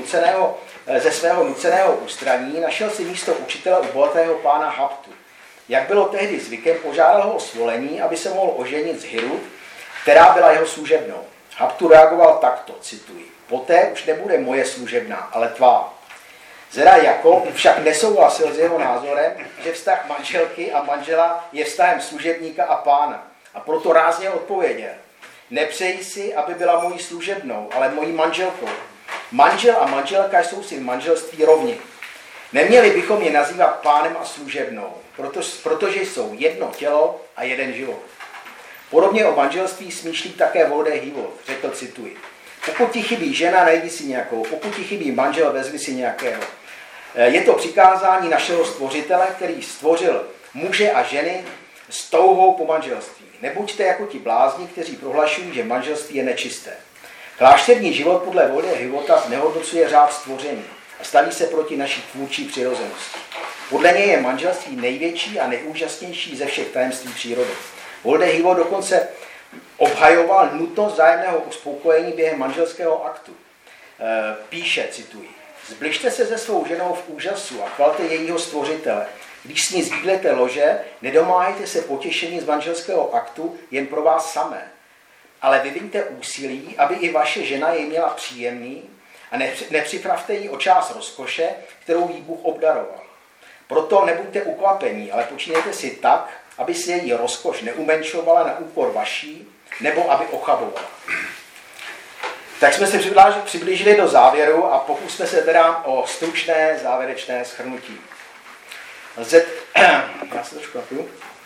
ze svého nuceného ústraní, našel si místo učitele u bohatého pána Haptu. Jak bylo tehdy zvykem, požádal ho o svolení, aby se mohl oženit s Hirut, která byla jeho služebnou. Haptu reagoval takto, cituji, poté už nebude moje služebná, ale tvá. Zera Jakob však nesouhlasil s jeho názorem, že vztah manželky a manžela je vztahem služebníka a pána. A proto rázně odpověděl, nepřeji si, aby byla mojí služebnou, ale mojí manželkou. Manžel a manželka jsou si v manželství rovni. Neměli bychom je nazývat pánem a služebnou, protože jsou jedno tělo a jeden život. Podobně o manželství smýšlí také Wolde Hivot, řekl, cituji. Pokud ti chybí žena, najdi si nějakou, pokud ti chybí manžel, vezmi si nějakého. Je to přikázání našeho stvořitele, který stvořil muže a ženy s touhou po manželství. Nebuďte jako ti blázni, kteří prohlašují, že manželství je nečisté. Klášterní život podle Wolde Hivota znehodnocuje řád stvoření a staví se proti naší tvůrčí přirozenosti. Podle něj je manželství největší a nejúžasnější ze všech tajemství přírody. Wolde Hivot dokonce obhajoval nutnost vzájemného uspokojení během manželského aktu. Píše, cituji, zbližte se se svou ženou v úžasu a chvalte jejího stvořitele. Když s ní sdílete lože, nedomáhejte se potěšení z manželského aktu jen pro vás samé. Ale vyviňte úsilí, aby i vaše žena jej měla příjemný a nepřipravte jí o část rozkoše, kterou jí Bůh obdaroval. Proto nebuďte ukvapení, ale počínejte si tak, aby si její rozkoš neumenšovala na úkor vaší, nebo aby ochabovala. Tak jsme se přiblížili do závěru a pokusme se teda o stručné závěrečné shrnutí. Já se trošku napiju.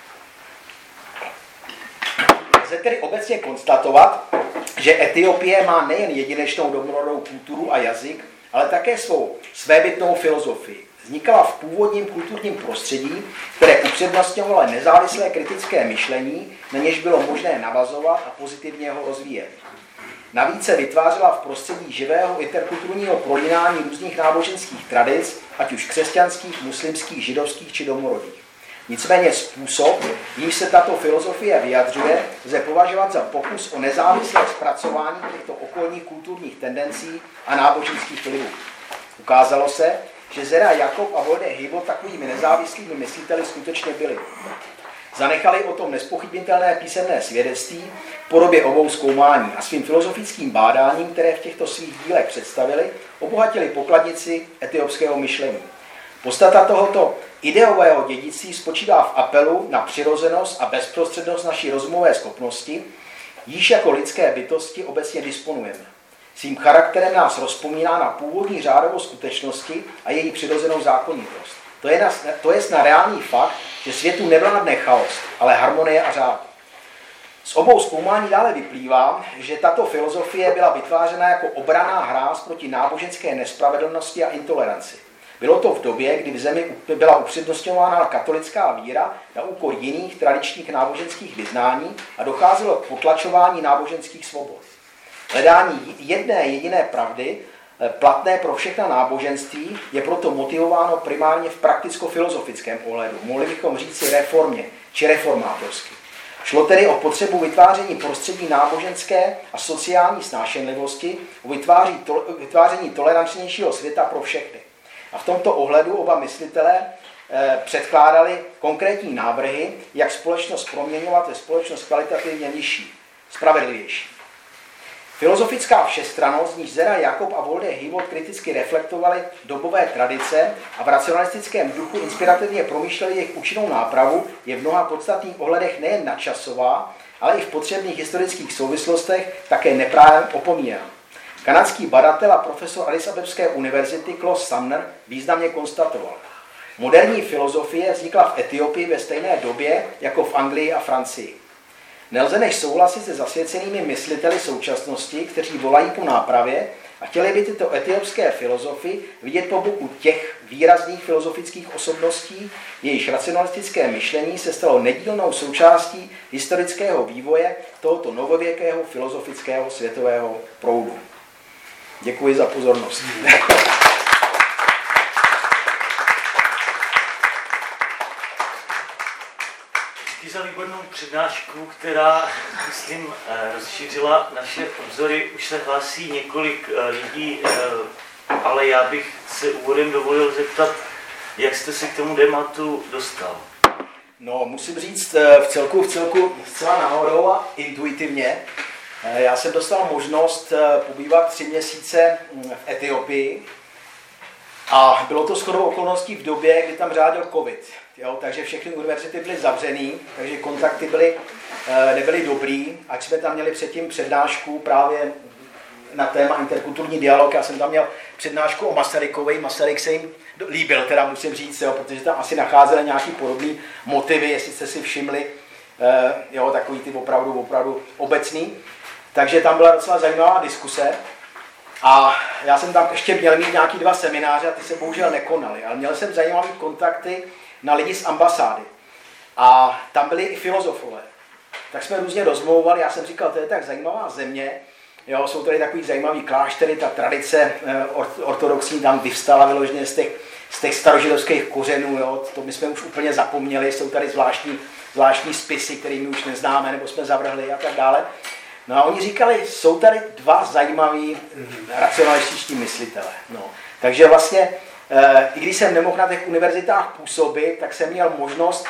Lze tedy obecně konstatovat, že Etiopie má nejen jedinečnou domorodou kulturu a jazyk, ale také svou svébytnou filozofii. Vznikala v původním kulturním prostředí, které upřednostňovalo nezávislé kritické myšlení, na něž bylo možné navazovat a pozitivně ho rozvíjet. Navíc se vytvářela v prostředí živého interkulturního prolínání různých náboženských tradic, ať už křesťanských, muslimských, židovských či domorodých. Nicméně způsob, jímž se tato filozofie vyjadřuje, lze považovat za pokus o nezávislé zpracování těchto okolních kulturních tendencí a náboženských vlivů. Ukázalo se, že Zera Jakob a Wolde Hivot takovými nezávislými mysliteli skutečně byli. Zanechali o tom nespochybnitelné písemné svědectví v podobě obou zkoumání a svým filozofickým bádáním, které v těchto svých dílech představili, obohatili pokladnici etiopského myšlení. Podstata tohoto ideového dědictví spočívá v apelu na přirozenost a bezprostřednost naší rozumové schopnosti, již jako lidské bytosti obecně disponujeme. Svým charakterem nás rozpomíná na původní řádovou skutečnosti a její přirozenou zákonitost. To je na reálný fakt, že světu nevládne chaos, ale harmonie a řád. Z obou zkoumání dále vyplývá, že tato filozofie byla vytvářena jako obranná hráz proti náboženské nespravedlnosti a intoleranci. Bylo to v době, kdy v zemi byla upřednostňována katolická víra na úkor jiných tradičních náboženských vyznání a docházelo k potlačování náboženských svobod. Hledání jedné jediné pravdy, platné pro všechna náboženství, je proto motivováno primárně v prakticko-filozofickém ohledu. Mohli bychom říci reformě či reformátorsky. Šlo tedy o potřebu vytváření prostředí náboženské a sociální snášenlivosti, o vytváření tolerantnějšího světa pro všechny. A v tomto ohledu oba myslitelé předkládali konkrétní návrhy, jak společnost proměňovat ve společnost kvalitativně nižší, spravedlivější. Filozofická všestrannost, z níž Zera, Jakob a Wolde Heywood kriticky reflektovali dobové tradice a v racionalistickém duchu inspirativně promýšleli jejich účinnou nápravu, je v mnoha podstatných ohledech nejen nadčasová, ale i v potřebných historických souvislostech také neprávem opomíjena. Kanadský badatel a profesor Addis Abebské univerzity Klaus Sumner významně konstatoval: moderní filozofie vznikla v Etiopii ve stejné době jako v Anglii a Francii. Nelze než souhlasit se zasvěcenými mysliteli současnosti, kteří volají po nápravě a chtěli by tyto etiopské filozofy vidět po boku těch výrazných filozofických osobností, jejichž racionalistické myšlení se stalo nedílnou součástí historického vývoje tohoto novověkého filozofického světového proudu. Děkuji za pozornost. Za výbornou přednášku, která, myslím, rozšířila naše obzory. Už se hlásí několik lidí, ale já bych se úvodem dovolil zeptat, jak jste se k tomu tématu dostal? No, musím říct v celku zcela náhodou a intuitivně. Já jsem dostal možnost pobývat 3 měsíce v Etiopii a bylo to shodou okolností v době, kdy tam řádil covid. Jo, takže všechny univerzity byly zavřený, takže kontakty nebyly dobrý, ať jsme tam měli předtím přednášku právě na téma interkulturní dialog. Já jsem tam měl přednášku o Masarykovi, Masaryk se jim líbil, teda musím říct, jo, protože tam asi nacházeli nějaký podobný motivy, jestli jste si všimli, jo, takový ty opravdu obecný. Takže tam byla docela zajímavá diskuse a já jsem tam ještě měl mít nějaký 2 semináře a ty se bohužel nekonaly, ale měl jsem zajímavé kontakty na lidi z ambasády. A tam byli i filozofové. Tak jsme různě rozmlouvali, já jsem říkal, to je tak zajímavá země, jo, jsou tady takový zajímavý kláštery, ta tradice ortodoxní tam vyvstala vyloženě z těch starožidovských kořenů, jo, to my jsme už úplně zapomněli, jsou tady zvláštní spisy, které my už neznáme, nebo jsme zavrhli a tak dále. No a oni říkali, jsou tady 2 zajímaví racionalističtí myslitelé. No. Takže vlastně i když jsem nemohl na těch univerzitách působit, tak jsem měl možnost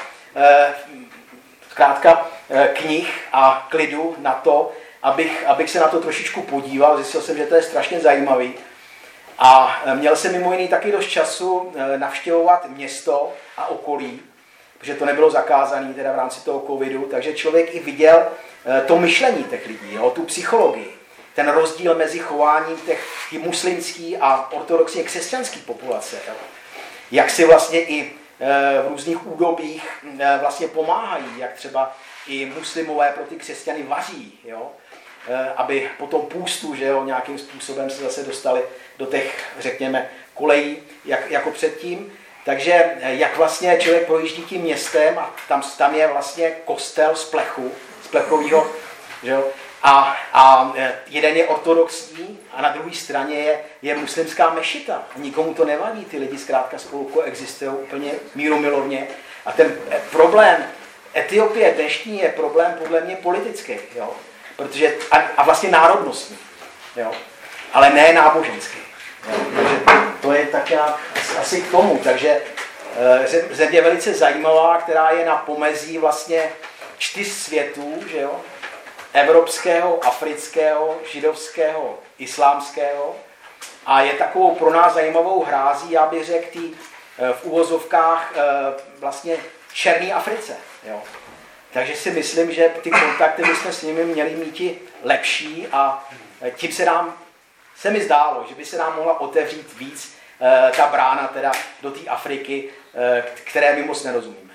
zkrátka knih a klidu na to, abych se na to trošičku podíval. Zjistil jsem, že to je strašně zajímavý. A měl jsem mimo jiný taky dost času navštěvovat město a okolí, protože to nebylo zakázané teda v rámci toho covidu, takže člověk i viděl to myšlení těch lidí, jo, tu psychologii. Ten rozdíl mezi chováním těch muslimský a ortodoxně křesťanský populace. Jo. Jak si vlastně i v různých údobích vlastně pomáhají, jak třeba i muslimové pro ty křesťany vaří, jo, aby po tom půstu, že jo, nějakým způsobem se zase dostali do těch, řekněme, kolejí, jako předtím. Takže jak vlastně člověk projíždí tím městem a tam je vlastně kostel z plechového, že jo, a jeden je ortodoxní a na druhé straně je muslimská mešita. Nikomu to nevadí, ty lidi zkrátka spolu koexistují úplně mírumilovně. A ten problém Etiopie dnešní je problém podle mě politický, jo? Protože, a vlastně národnostní, jo? Ale ne náboženský. Jo? Takže to je tak nějak asi k tomu. Takže země velice zajímavá, která je na pomezí vlastně 4 světů, že jo? Evropského, afrického, židovského, islámského a je takovou pro nás zajímavou hrází, já bych řekl, v uvozovkách vlastně černé Africe. Jo. Takže si myslím, že ty kontakty bychom s nimi měli mít lepší a tím se mi zdálo, že by se nám mohla otevřít víc ta brána teda do té Afriky, které my moc nerozumíme.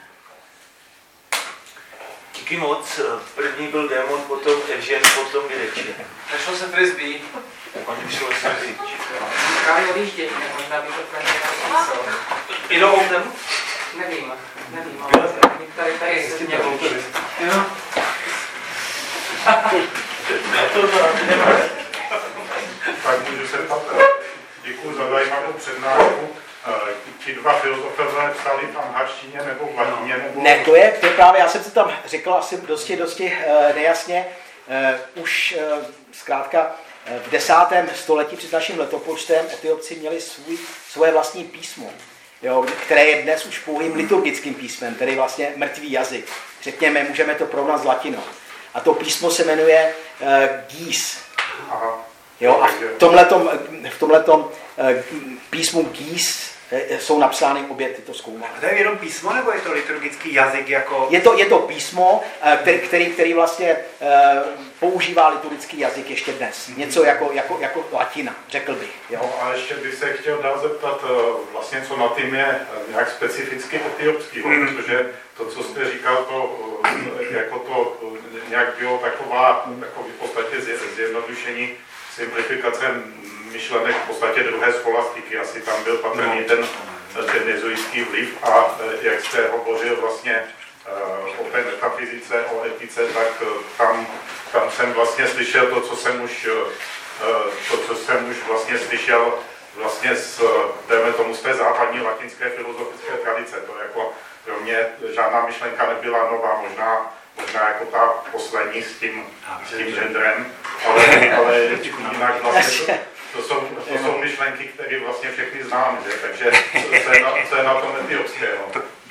Díky moc. První byl Démon, potom Evžen, potom Mireček. Našlo se frisbee. Oni vyšlo se pryč. Právě odjíždění, možná by to pro ně nesmysl. Jdou autem? Nevím, ale tady se mě volili. Jo. Tak můžu se ptat. Děkuji za zajímavou přednášku. ti dva filozofové psali v amharštině nebo v latině? Nebo... Ne, to je právě, já jsem to tam řekl asi dosti nejasně. Už zkrátka v 10. století před naším letopočtem Etiopci měli svoje vlastní písmo, jo, které je dnes už pouhým liturgickým písmem, tedy vlastně mrtvý jazyk. Řekněme, můžeme to porovnat s latinou. A to písmo se jmenuje Gís. Jo, a v tomhletom písmu Gís jsou napsány obě tyto zkoumání. A to je jenom písmo, nebo je to liturgický jazyk jako... Je to písmo, který vlastně používá liturgický jazyk ještě dnes. Něco jako latina, řekl bych. Jo? No a ještě bych se chtěl dál zeptat, vlastně co na tím je nějak specificky etiopský, protože to, co jste říkal, to nějak bylo takový v podstatě zjednodušení, simplifikace myšlenek v podstatě druhé scholastiky. Asi tam byl patrný ten jezuitský vliv a jak jste hovořil vlastně o té metafyzice, o etice, tak tam jsem vlastně slyšel to, co jsem už vlastně slyšel vlastně z té západní latinské filozofické tradice. To jako pro mě žádná myšlenka nebyla nová, možná jako ta poslední s tím genderem, ale jinak vlastně to jsou myšlenky, které vlastně všechny známe, že? Takže co je na tom etiopského?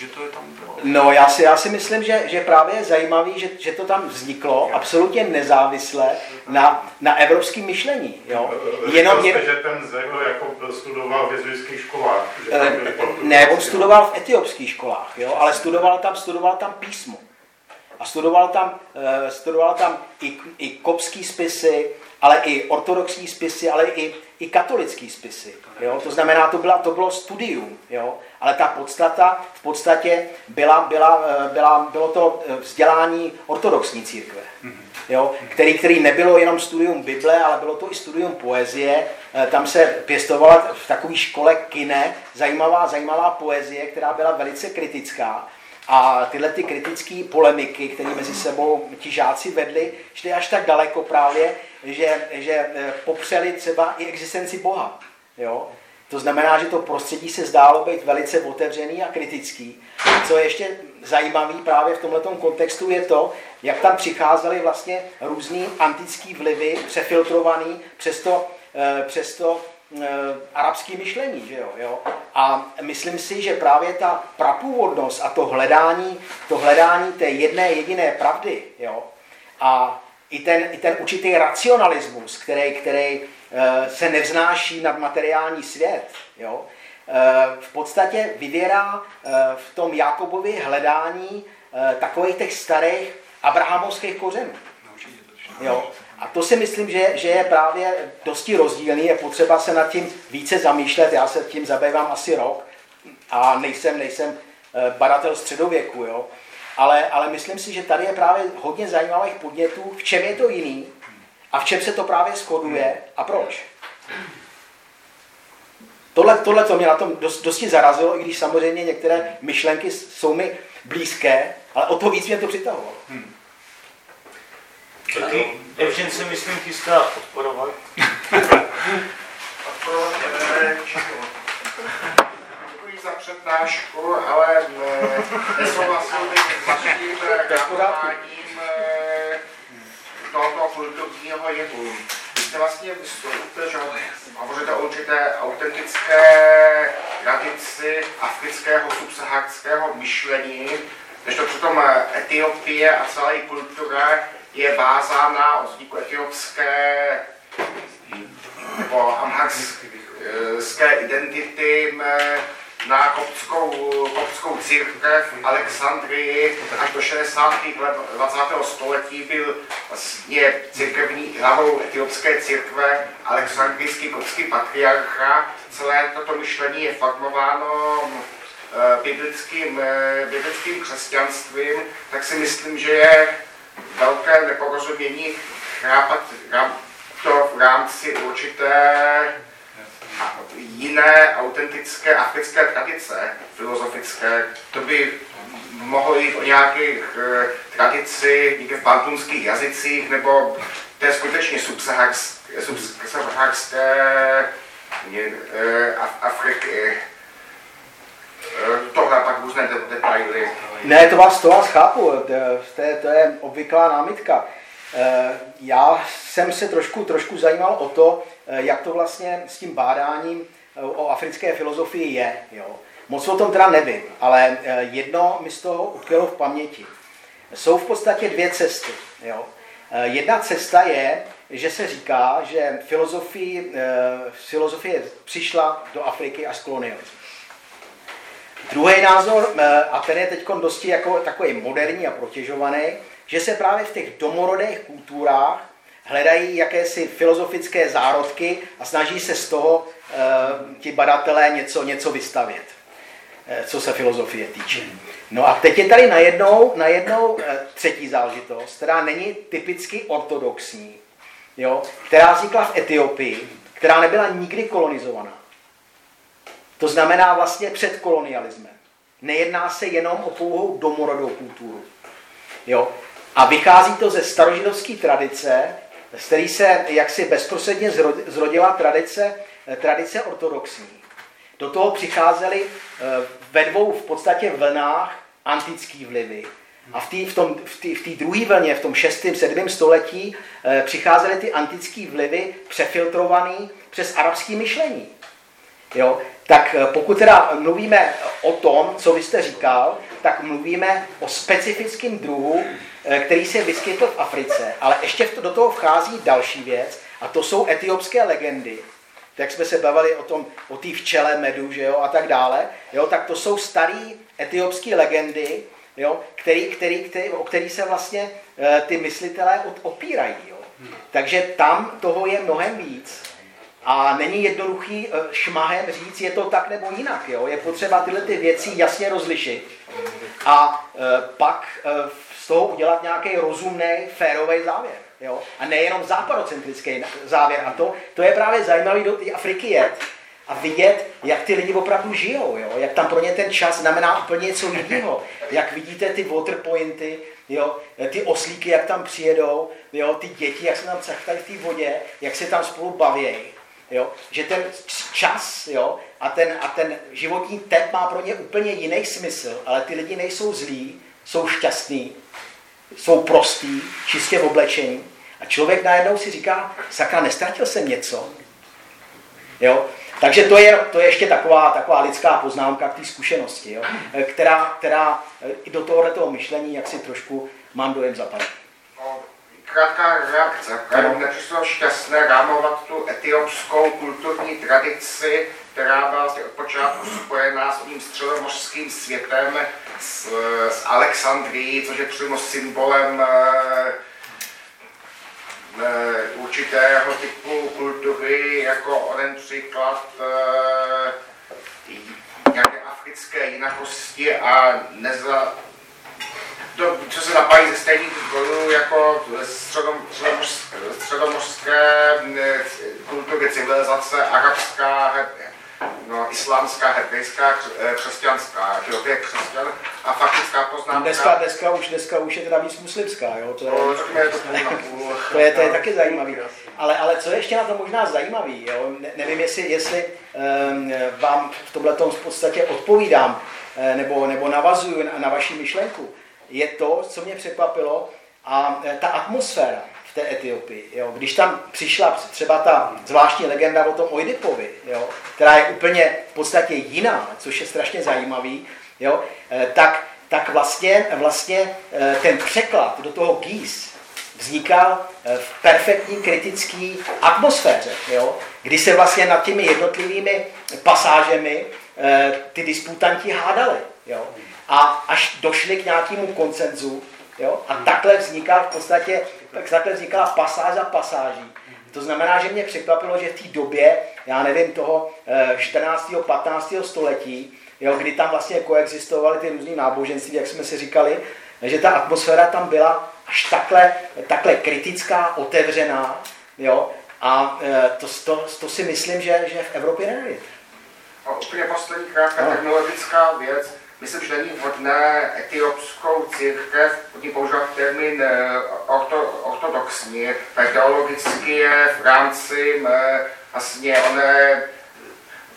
No, já si myslím, že právě je zajímavý, že to tam vzniklo absolutně nezávisle na evropském myšlení. Jo? Že ten Zego jako studoval v jezuitských školách. Ne, on studoval v etiopských školách, jo? Ale studoval tam písmo. A studoval tam i kopský spisy, ale i ortodoxní spisy, ale i katolický spisy. Jo? To znamená, to bylo studium, jo? Ale ta podstata v podstatě bylo to vzdělání ortodoxní církve, jo? Který nebylo jenom studium Bible, ale bylo to i studium poezie. Tam se pěstovala v takové škole kine zajímavá poezie, která byla velice kritická. A tyhle ty kritické polemiky, které mezi sebou ti žáci vedli, šly až tak daleko právě, že popřeli třeba i existenci Boha. Jo? To znamená, že to prostředí se zdálo být velice otevřený a kritický. Co je ještě zajímavé právě v tomhletom kontextu je to, jak tam přicházely vlastně různý antický vlivy, přefiltrovaný přes to arabské myšlení, že jo? A myslím si, že právě ta prapůvodnost a to hledání té jedné jediné pravdy, jo? A i ten určitý racionalismus, který se nevznáší nad materiální svět, jo? V podstatě vyvěrá v tom Jákobově hledání takových těch starých abrahamovských kořenů. Jo? A to si myslím, že je právě dosti rozdílný, je potřeba se nad tím více zamýšlet. Já se tím zabývám asi rok a nejsem badatel středověku, jo? Ale myslím si, že tady je právě hodně zajímavých podnětů, v čem je to jiný a v čem se to právě shoduje a proč. Tohle to mě na tom dosti zarazilo, i když samozřejmě některé myšlenky jsou mi blízké, ale o to víc mě to přitahovalo. Evžen se myslím chystá odporovat. Děkuji za přednášku, ale nesouhlasil bych s vaším chápováním tohoto kulturního jevu. Vy jste vlastně vysvětlil, že hovoříte o určité autentické tradici afrického subsaharského myšlení, než to přitom Etiopie a celá její kultura je vázána od vzniku etiopské nebo amharské identity na koptskou církev v Alexandrii. Až do 60. let 20. století byl vlastně církevní hlavou etiopské církve alexandrijský koptský patriarcha. Celé toto myšlení je formováno biblickým křesťanstvím, tak si myslím, že je velké neporozumění chápat to v rámci určité jiné autentické africké tradice filozofické. To by mohlo jít o nějakých tradici někde v bantunských jazycích, nebo té skutečně subsaharské Afriky. pak různé detaily. Ne, to vás chápu, to je obvyklá námitka. Já jsem se trošku zajímal o to, jak to vlastně s tím bádáním o africké filozofii je. Jo. Moc o tom teda nevím, ale jedno mi z toho utkvělo v paměti. Jsou v podstatě dvě cesty. Jo. Jedna cesta je, že se říká, že filozofie přišla do Afriky až z kolonialismu. Druhý názor, a ten je teď dosti jako takový moderní a protěžovaný, že se právě v těch domorodých kulturách hledají jakési filozofické zárodky a snaží se z toho ti badatelé něco vystavět, co se filozofie týče. No a teď je tady najednou třetí záležitost, která není typicky ortodoxní, jo, která vznikla v Etiopii, která nebyla nikdy kolonizovaná. To znamená vlastně před kolonialismem. Nejedná se jenom o pouhou domorodou kulturu. Jo? A vychází to ze starožidovské tradice, z které se jaksi bezprostředně zrodila tradice ortodoxní. Do toho přicházely ve dvou v podstatě vlnách antický vlivy. A v té druhé vlně, v tom 6. 7. století, přicházely ty antické vlivy přefiltrované přes arabské myšlení. Jo? Tak pokud teda mluvíme o tom, co vy jste říkal, tak mluvíme o specifickém druhu, který se vyskytl v Africe. Ale ještě do toho vchází další věc, a to jsou etiopské legendy. Tak jsme se bavili o té včele medu, že jo, a tak dále. Jo? Tak to jsou staré etiopské legendy, jo? O který se vlastně ty myslitelé opírají. Jo? Takže tam toho je mnohem víc. A není jednoduchý šmahem říct, je to tak nebo jinak. Jo? Je potřeba tyhle ty věci jasně rozlišit a pak z toho udělat nějaký rozumný, férový závěr. Jo? A nejenom západocentrický závěr. A to je právě zajímavé do té Afriky jet a vidět, jak ty lidi opravdu žijou. Jo? Jak tam pro ně ten čas znamená úplně něco jiného. Jak vidíte ty waterpointy, jo? Ty oslíky, jak tam přijedou, jo? Ty děti, jak se tam cachtají v té vodě, jak se tam spolu baví. Jo? Že ten čas, jo? A ten životní tep má pro ně úplně jiný smysl, ale ty lidi nejsou zlí, jsou šťastní, jsou prostý, čistě oblečení. A člověk najednou si říká, sakra, nestratil jsem něco. Jo? Takže to je ještě taková lidská poznámka k té zkušenosti, jo? Která do tohoto myšlení, jak si trošku mám dojem zapadá. Krátká reakce. Nepřišlo šťastné rámovat tu etiopskou kulturní tradici, která byla vlastně od počátku spojená s tím středomořským světem, s Alexandrií, což je přímo symbolem určitého typu kultury, jako onen příklad nějaké africké jinakosti a co se napájí ze stejných zdrojů jako středomořské kultury, civilizace, arabská, islámská, hebrejská, křesťanská, že je křesťan a faktická poznámka. Dneska už je teda víc muslimská, jo? To je taky zajímavý. Ale co je ještě na to možná zajímavý, jo? Nevím, jestli vám v tomhletom v podstatě odpovídám, nebo navazuju na vaši myšlenku. Je to, co mě překvapilo, a ta atmosféra v té Etiopii. Jo? Když tam přišla třeba ta zvláštní legenda o tom Oidipovi, jo? Která je úplně v podstatě jiná, což je strašně zajímavý, jo? Tak vlastně ten překlad do toho Gís vznikal v perfektní kritické atmosféře, jo? Kdy se vlastně nad těmi jednotlivými pasážemi ty disputanti hádali. Jo? A až došli k nějakému konsenzu, jo? A takhle vznikala pasáž za pasáží. To znamená, že mě překvapilo, že v té době, já nevím, toho 14. 15. století, jo, kdy tam vlastně koexistovaly ty různý náboženství, jak jsme si říkali, že ta atmosféra tam byla až takhle kritická, otevřená, jo? A to si myslím, že v Evropě není. A úplně poslední krátká technologická věc. Myslím, že není vhodné etiopskou církev, oni používat termín ortodoxní, tak teologicky je v rámci vlastně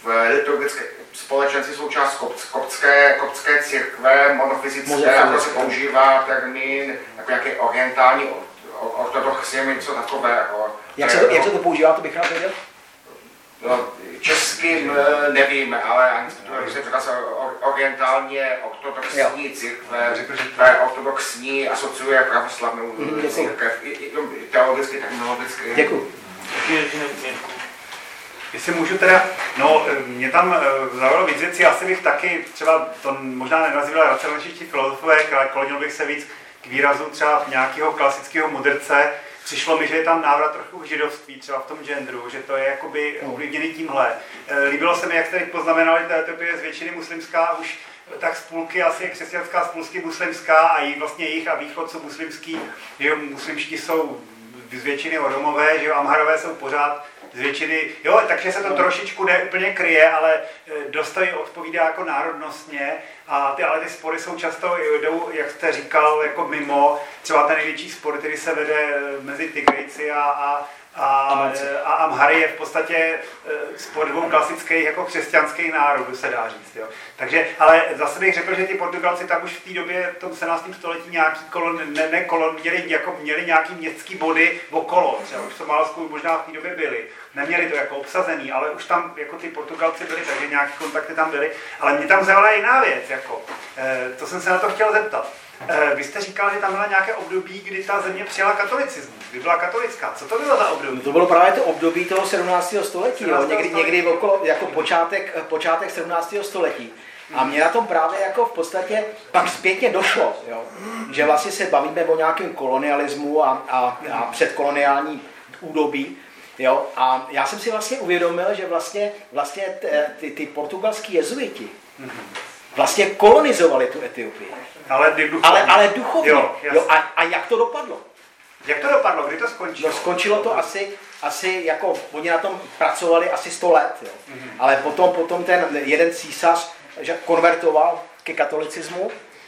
v liturgické společenství jsou část koptské církve, monofyzické, jako se používá termín jako nějaký orientální ortodoxie, něco takového. Jak se to používá, to bych rád věděl? No, českým nevím, ale se orientálně ortodoxní církve, ortodoxní asociuje pravoslavnou církev, teologicky, technologicky. Děkuji. Jestli můžu teda, no mě tam zaujalo víc věcí, asi bych taky třeba, to možná nenazýval racionalističtí filozofové, klonil bych se víc k výrazu třeba nějakého klasického mudrce. Přišlo mi, že je tam návrat trochu k židovství, třeba v tom genderu, že to je jakoby ovlivněný tímhle. Líbilo se mi, jak jste teď poznamenali, ta Etiopie je z většiny muslimská, už tak z půlky asi je křesťanská, z půlky muslimská a i vlastně jich a východ jsou muslimský, že jo, muslimští jsou z většiny Romové, že jo, Amharové jsou pořád z většiny, jo, takže se to trošičku neúplně kryje, ale dost to odpovídá jako národnostně, ale ty spory jsou často, jdou, jak jste říkal, jako mimo, třeba ten největší spor, který se vede mezi Tigrejci a Amhary je v podstatě spor dvou klasických jako křesťanských národů, se dá říct. Jo. Takže, ale zase bych řekl, že ty Portugalci tam už v té době, v tom 17. století, nějaký měli nějaký městský body okolo, třeba už v Somálsku možná v té době byli. Neměli to jako obsazený, ale už tam jako ty Portugalci byli, takže nějaké kontakty tam byly. Ale mě tam zaujala jiná věc, jako, to jsem se na to chtěl zeptat. Vy jste říkal, že tam byla nějaké období, kdy ta země přijala katolicismus, kdy byla katolická. Co to bylo za období? No to bylo právě to období toho 17. století, jo? Někdy okolo, jako počátek 17. století. A mě na tom právě jako v podstatě pak zpětně došlo, jo? Že vlastně se bavíme o nějakém kolonialismu a předkoloniální údobí. Jo? A já jsem si vlastně uvědomil, že vlastně ty portugalský jezuiti vlastně kolonizovali tu Etiopii. Ale duchovně. Jo, a jak to dopadlo? Jak to dopadlo? Kdy to skončilo? No, skončilo to asi jako, oni na tom pracovali asi 100 let. Jo. Ale potom ten jeden císař že konvertoval ke katolicismu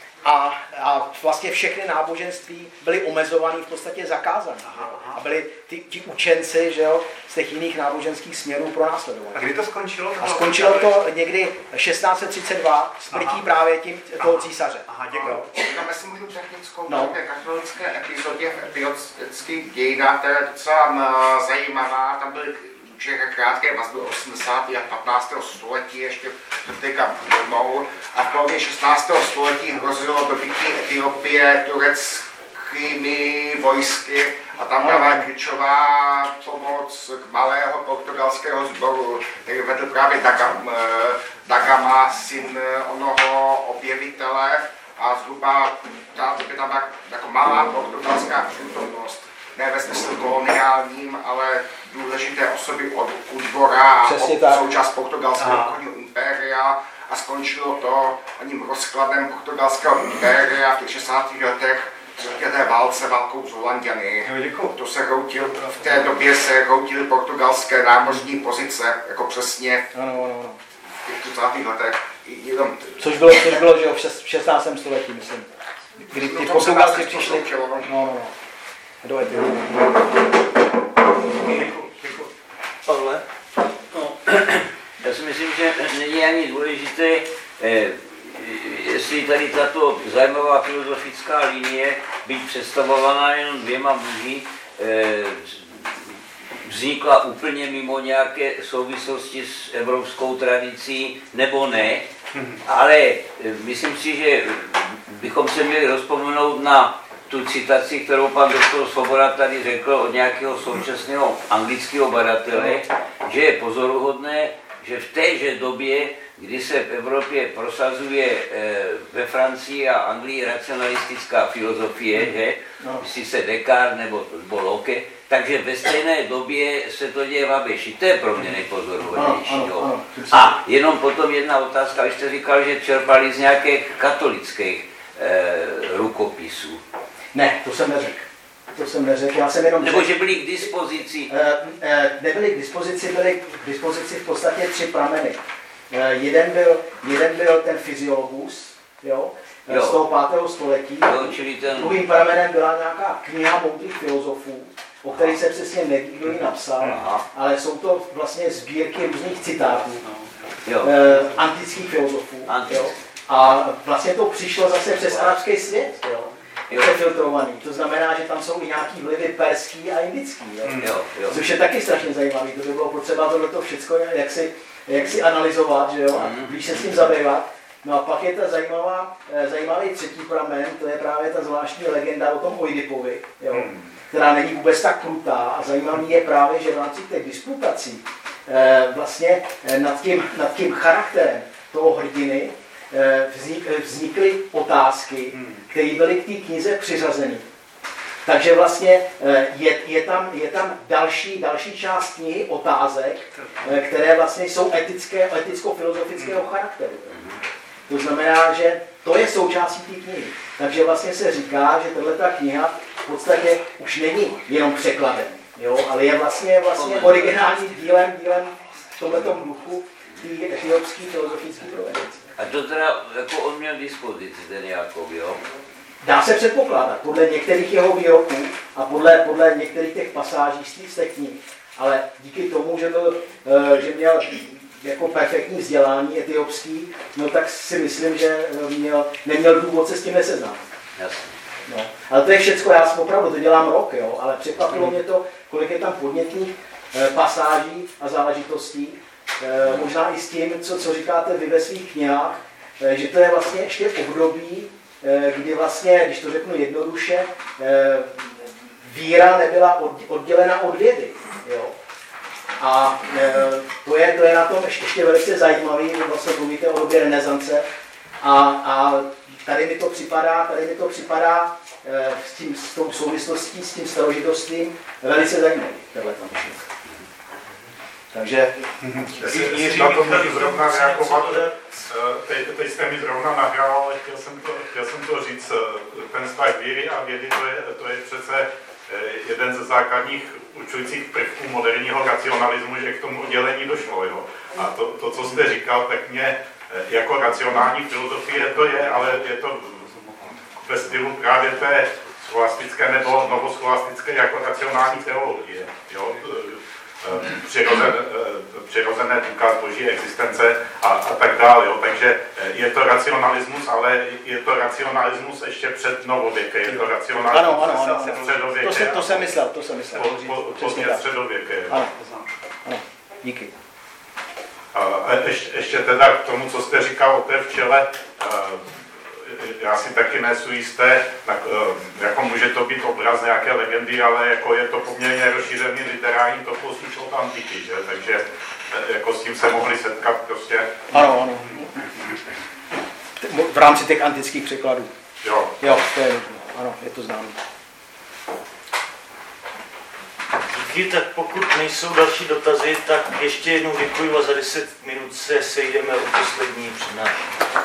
a vlastně všechny náboženství byly omezovány, v podstatě zakázané. A byli ti učenci, že jo, z těch jiných náboženských směrů pronásledovaní. A kdy to skončilo? A skončilo to někdy 1632 smrtí právě toho císaře. Aha, děkuji. Tam si můžu technickou katolické epizodě v etiopských dějinách, to je docela zajímavá, tam byly krátké vazby 80. a 15. století ještě teďka mnou a v polovině 16. století hrozilo dobytí Etiopie tureckými vojsky a tam byla klíčová pomoc k malého portugalského sboru, který vedl právě Dagama, syn onoho objevitele a zhruba tam byla jako malá portugalská přítomnost. Ne ve smyslu koloniálním, ale důležité osoby u dvora a součást portugalského obchodního impéria a skončilo to oním rozkladem portugalského impéria v těch 60. letech té válce válkou s Holanďany. To se v té době se routily portugalské námořní pozice, jako přesně v těch 30. letech. Což bylo že v 16. století, myslím. Kdy ty Portugalci přišli. Do Etiopie. Pavle? No, já si myslím, že není ani důležité, jestli tady tato zajímavá filozofická linie, být představovaná jenom dvěma muži, vznikla úplně mimo nějaké souvislosti s evropskou tradicí, nebo ne, ale myslím si, že bychom se měli rozpomenout na tu citaci, kterou pan doktor Svoboda tady řekl od nějakého současného anglického badatele, že je pozoruhodné, že v téže době, kdy se v Evropě prosazuje ve Francii a Anglii racionalistická filozofie, že, myslí se Descartes nebo Locke, takže ve stejné době se to děje v Abeši. To je pro mě nejpozoruhodnější. A jenom potom jedna otázka, vy jste říkal, že čerpali z nějakých katolických rukopisů. Ne, to jsem neřekl. Já jsem jenom nebo že byli k dispozici? Nebyli k dispozici, byli k dispozici v podstatě 3 prameny. Jeden byl ten Fyziologus, z toho 5. století. Druhým pramenem byla nějaká kniha moudrých filozofů, o kterých se přesně neví, kdo ji napsal, ale jsou to vlastně sbírky různých citátů. antických filozofů. Jo? A vlastně to přišlo zase přes arabský svět, jo? Přefiltrovaný. To znamená, že tam jsou i nějaký vlivy perský a indický. Jo? Což je taky strašně zajímavý. To by bylo potřeba tohleto všechno jak si analyzovat, že jo? A blíž se s tím zabývat. No a pak je ta zajímavý třetí pramen, to je právě ta zvláštní legenda o tom Oidipovi, jo? Která není vůbec tak krutá. A zajímavý je právě, že v rámci těch disputací vlastně nad tím charakterem toho hrdiny vznikly otázky, které byly k té knize přiřazeny. Takže vlastně je tam další část knihy otázek, které vlastně jsou eticko-filozofického charakteru. To znamená, že to je součástí té knihy. Takže vlastně se říká, že tato kniha v podstatě už není jenom překladem, jo? Ale je vlastně originálním dílem v tomto duchu té etiopské filozofické provenience. A to teda jako on měl dispozici ten Jákob, jo? Dá se předpokládat, podle některých jeho výroků a podle některých těch pasáží z těch knih. Ale díky tomu, že měl jako perfektní vzdělání etiopský, no tak si myslím, že neměl důvod se s tím neseznámit. No. Ale to je všecko, já opravdu to dělám rok, jo? Ale překvapilo mě to, kolik je tam podnětných pasáží a záležitostí. Možná i s tím, co říkáte vy ve svých knihách, že to je vlastně ještě období, kdy vlastně, když to řeknu jednoduše, víra nebyla oddělena od vědy. Jo? A to je na tom ještě velice zajímavý, vlastně mluvíte o době renesance a tady mi to připadá s tou souvislostí, s tím starožitostím velice zajímavý, tenhle tam myšlenka. Takže na to můžu zrovna reagovat. Teď jste mi zrovna nahrál, ale chtěl jsem to říct. Ten vztah víry a vědy, to je přece jeden ze základních určujících prvků moderního racionalismu, že k tomu oddělení došlo. Jo? A to, co jste říkal, tak mě jako racionální filozofie to je, ale je to ve stylu právě té scholastické nebo novoscholastické jako racionální teologie. Jo? Přirozené důkaz boží existence a tak dále. Jo. Takže je to racionalismus, ale je to racionalismus ještě před novověkem. Je to racionalismus středověké. To jsem myslel. Pozdě středověké. Ano, díky. Ještě teda k tomu, co jste říkal o té včele, já si taky nejsem jisté, jako může to být obraz nějaké legendy, ale jako je to poměrně rozšířený literární topos už od antiky, že? Takže jako s tím se mohli setkat prostě. Ano. V rámci těch antických překladů. Jo, to je, ano, je to známé. Díky, tak pokud nejsou další dotazy, tak ještě jednou děkuji a za 10 minut se sejdeme u poslední přednášky.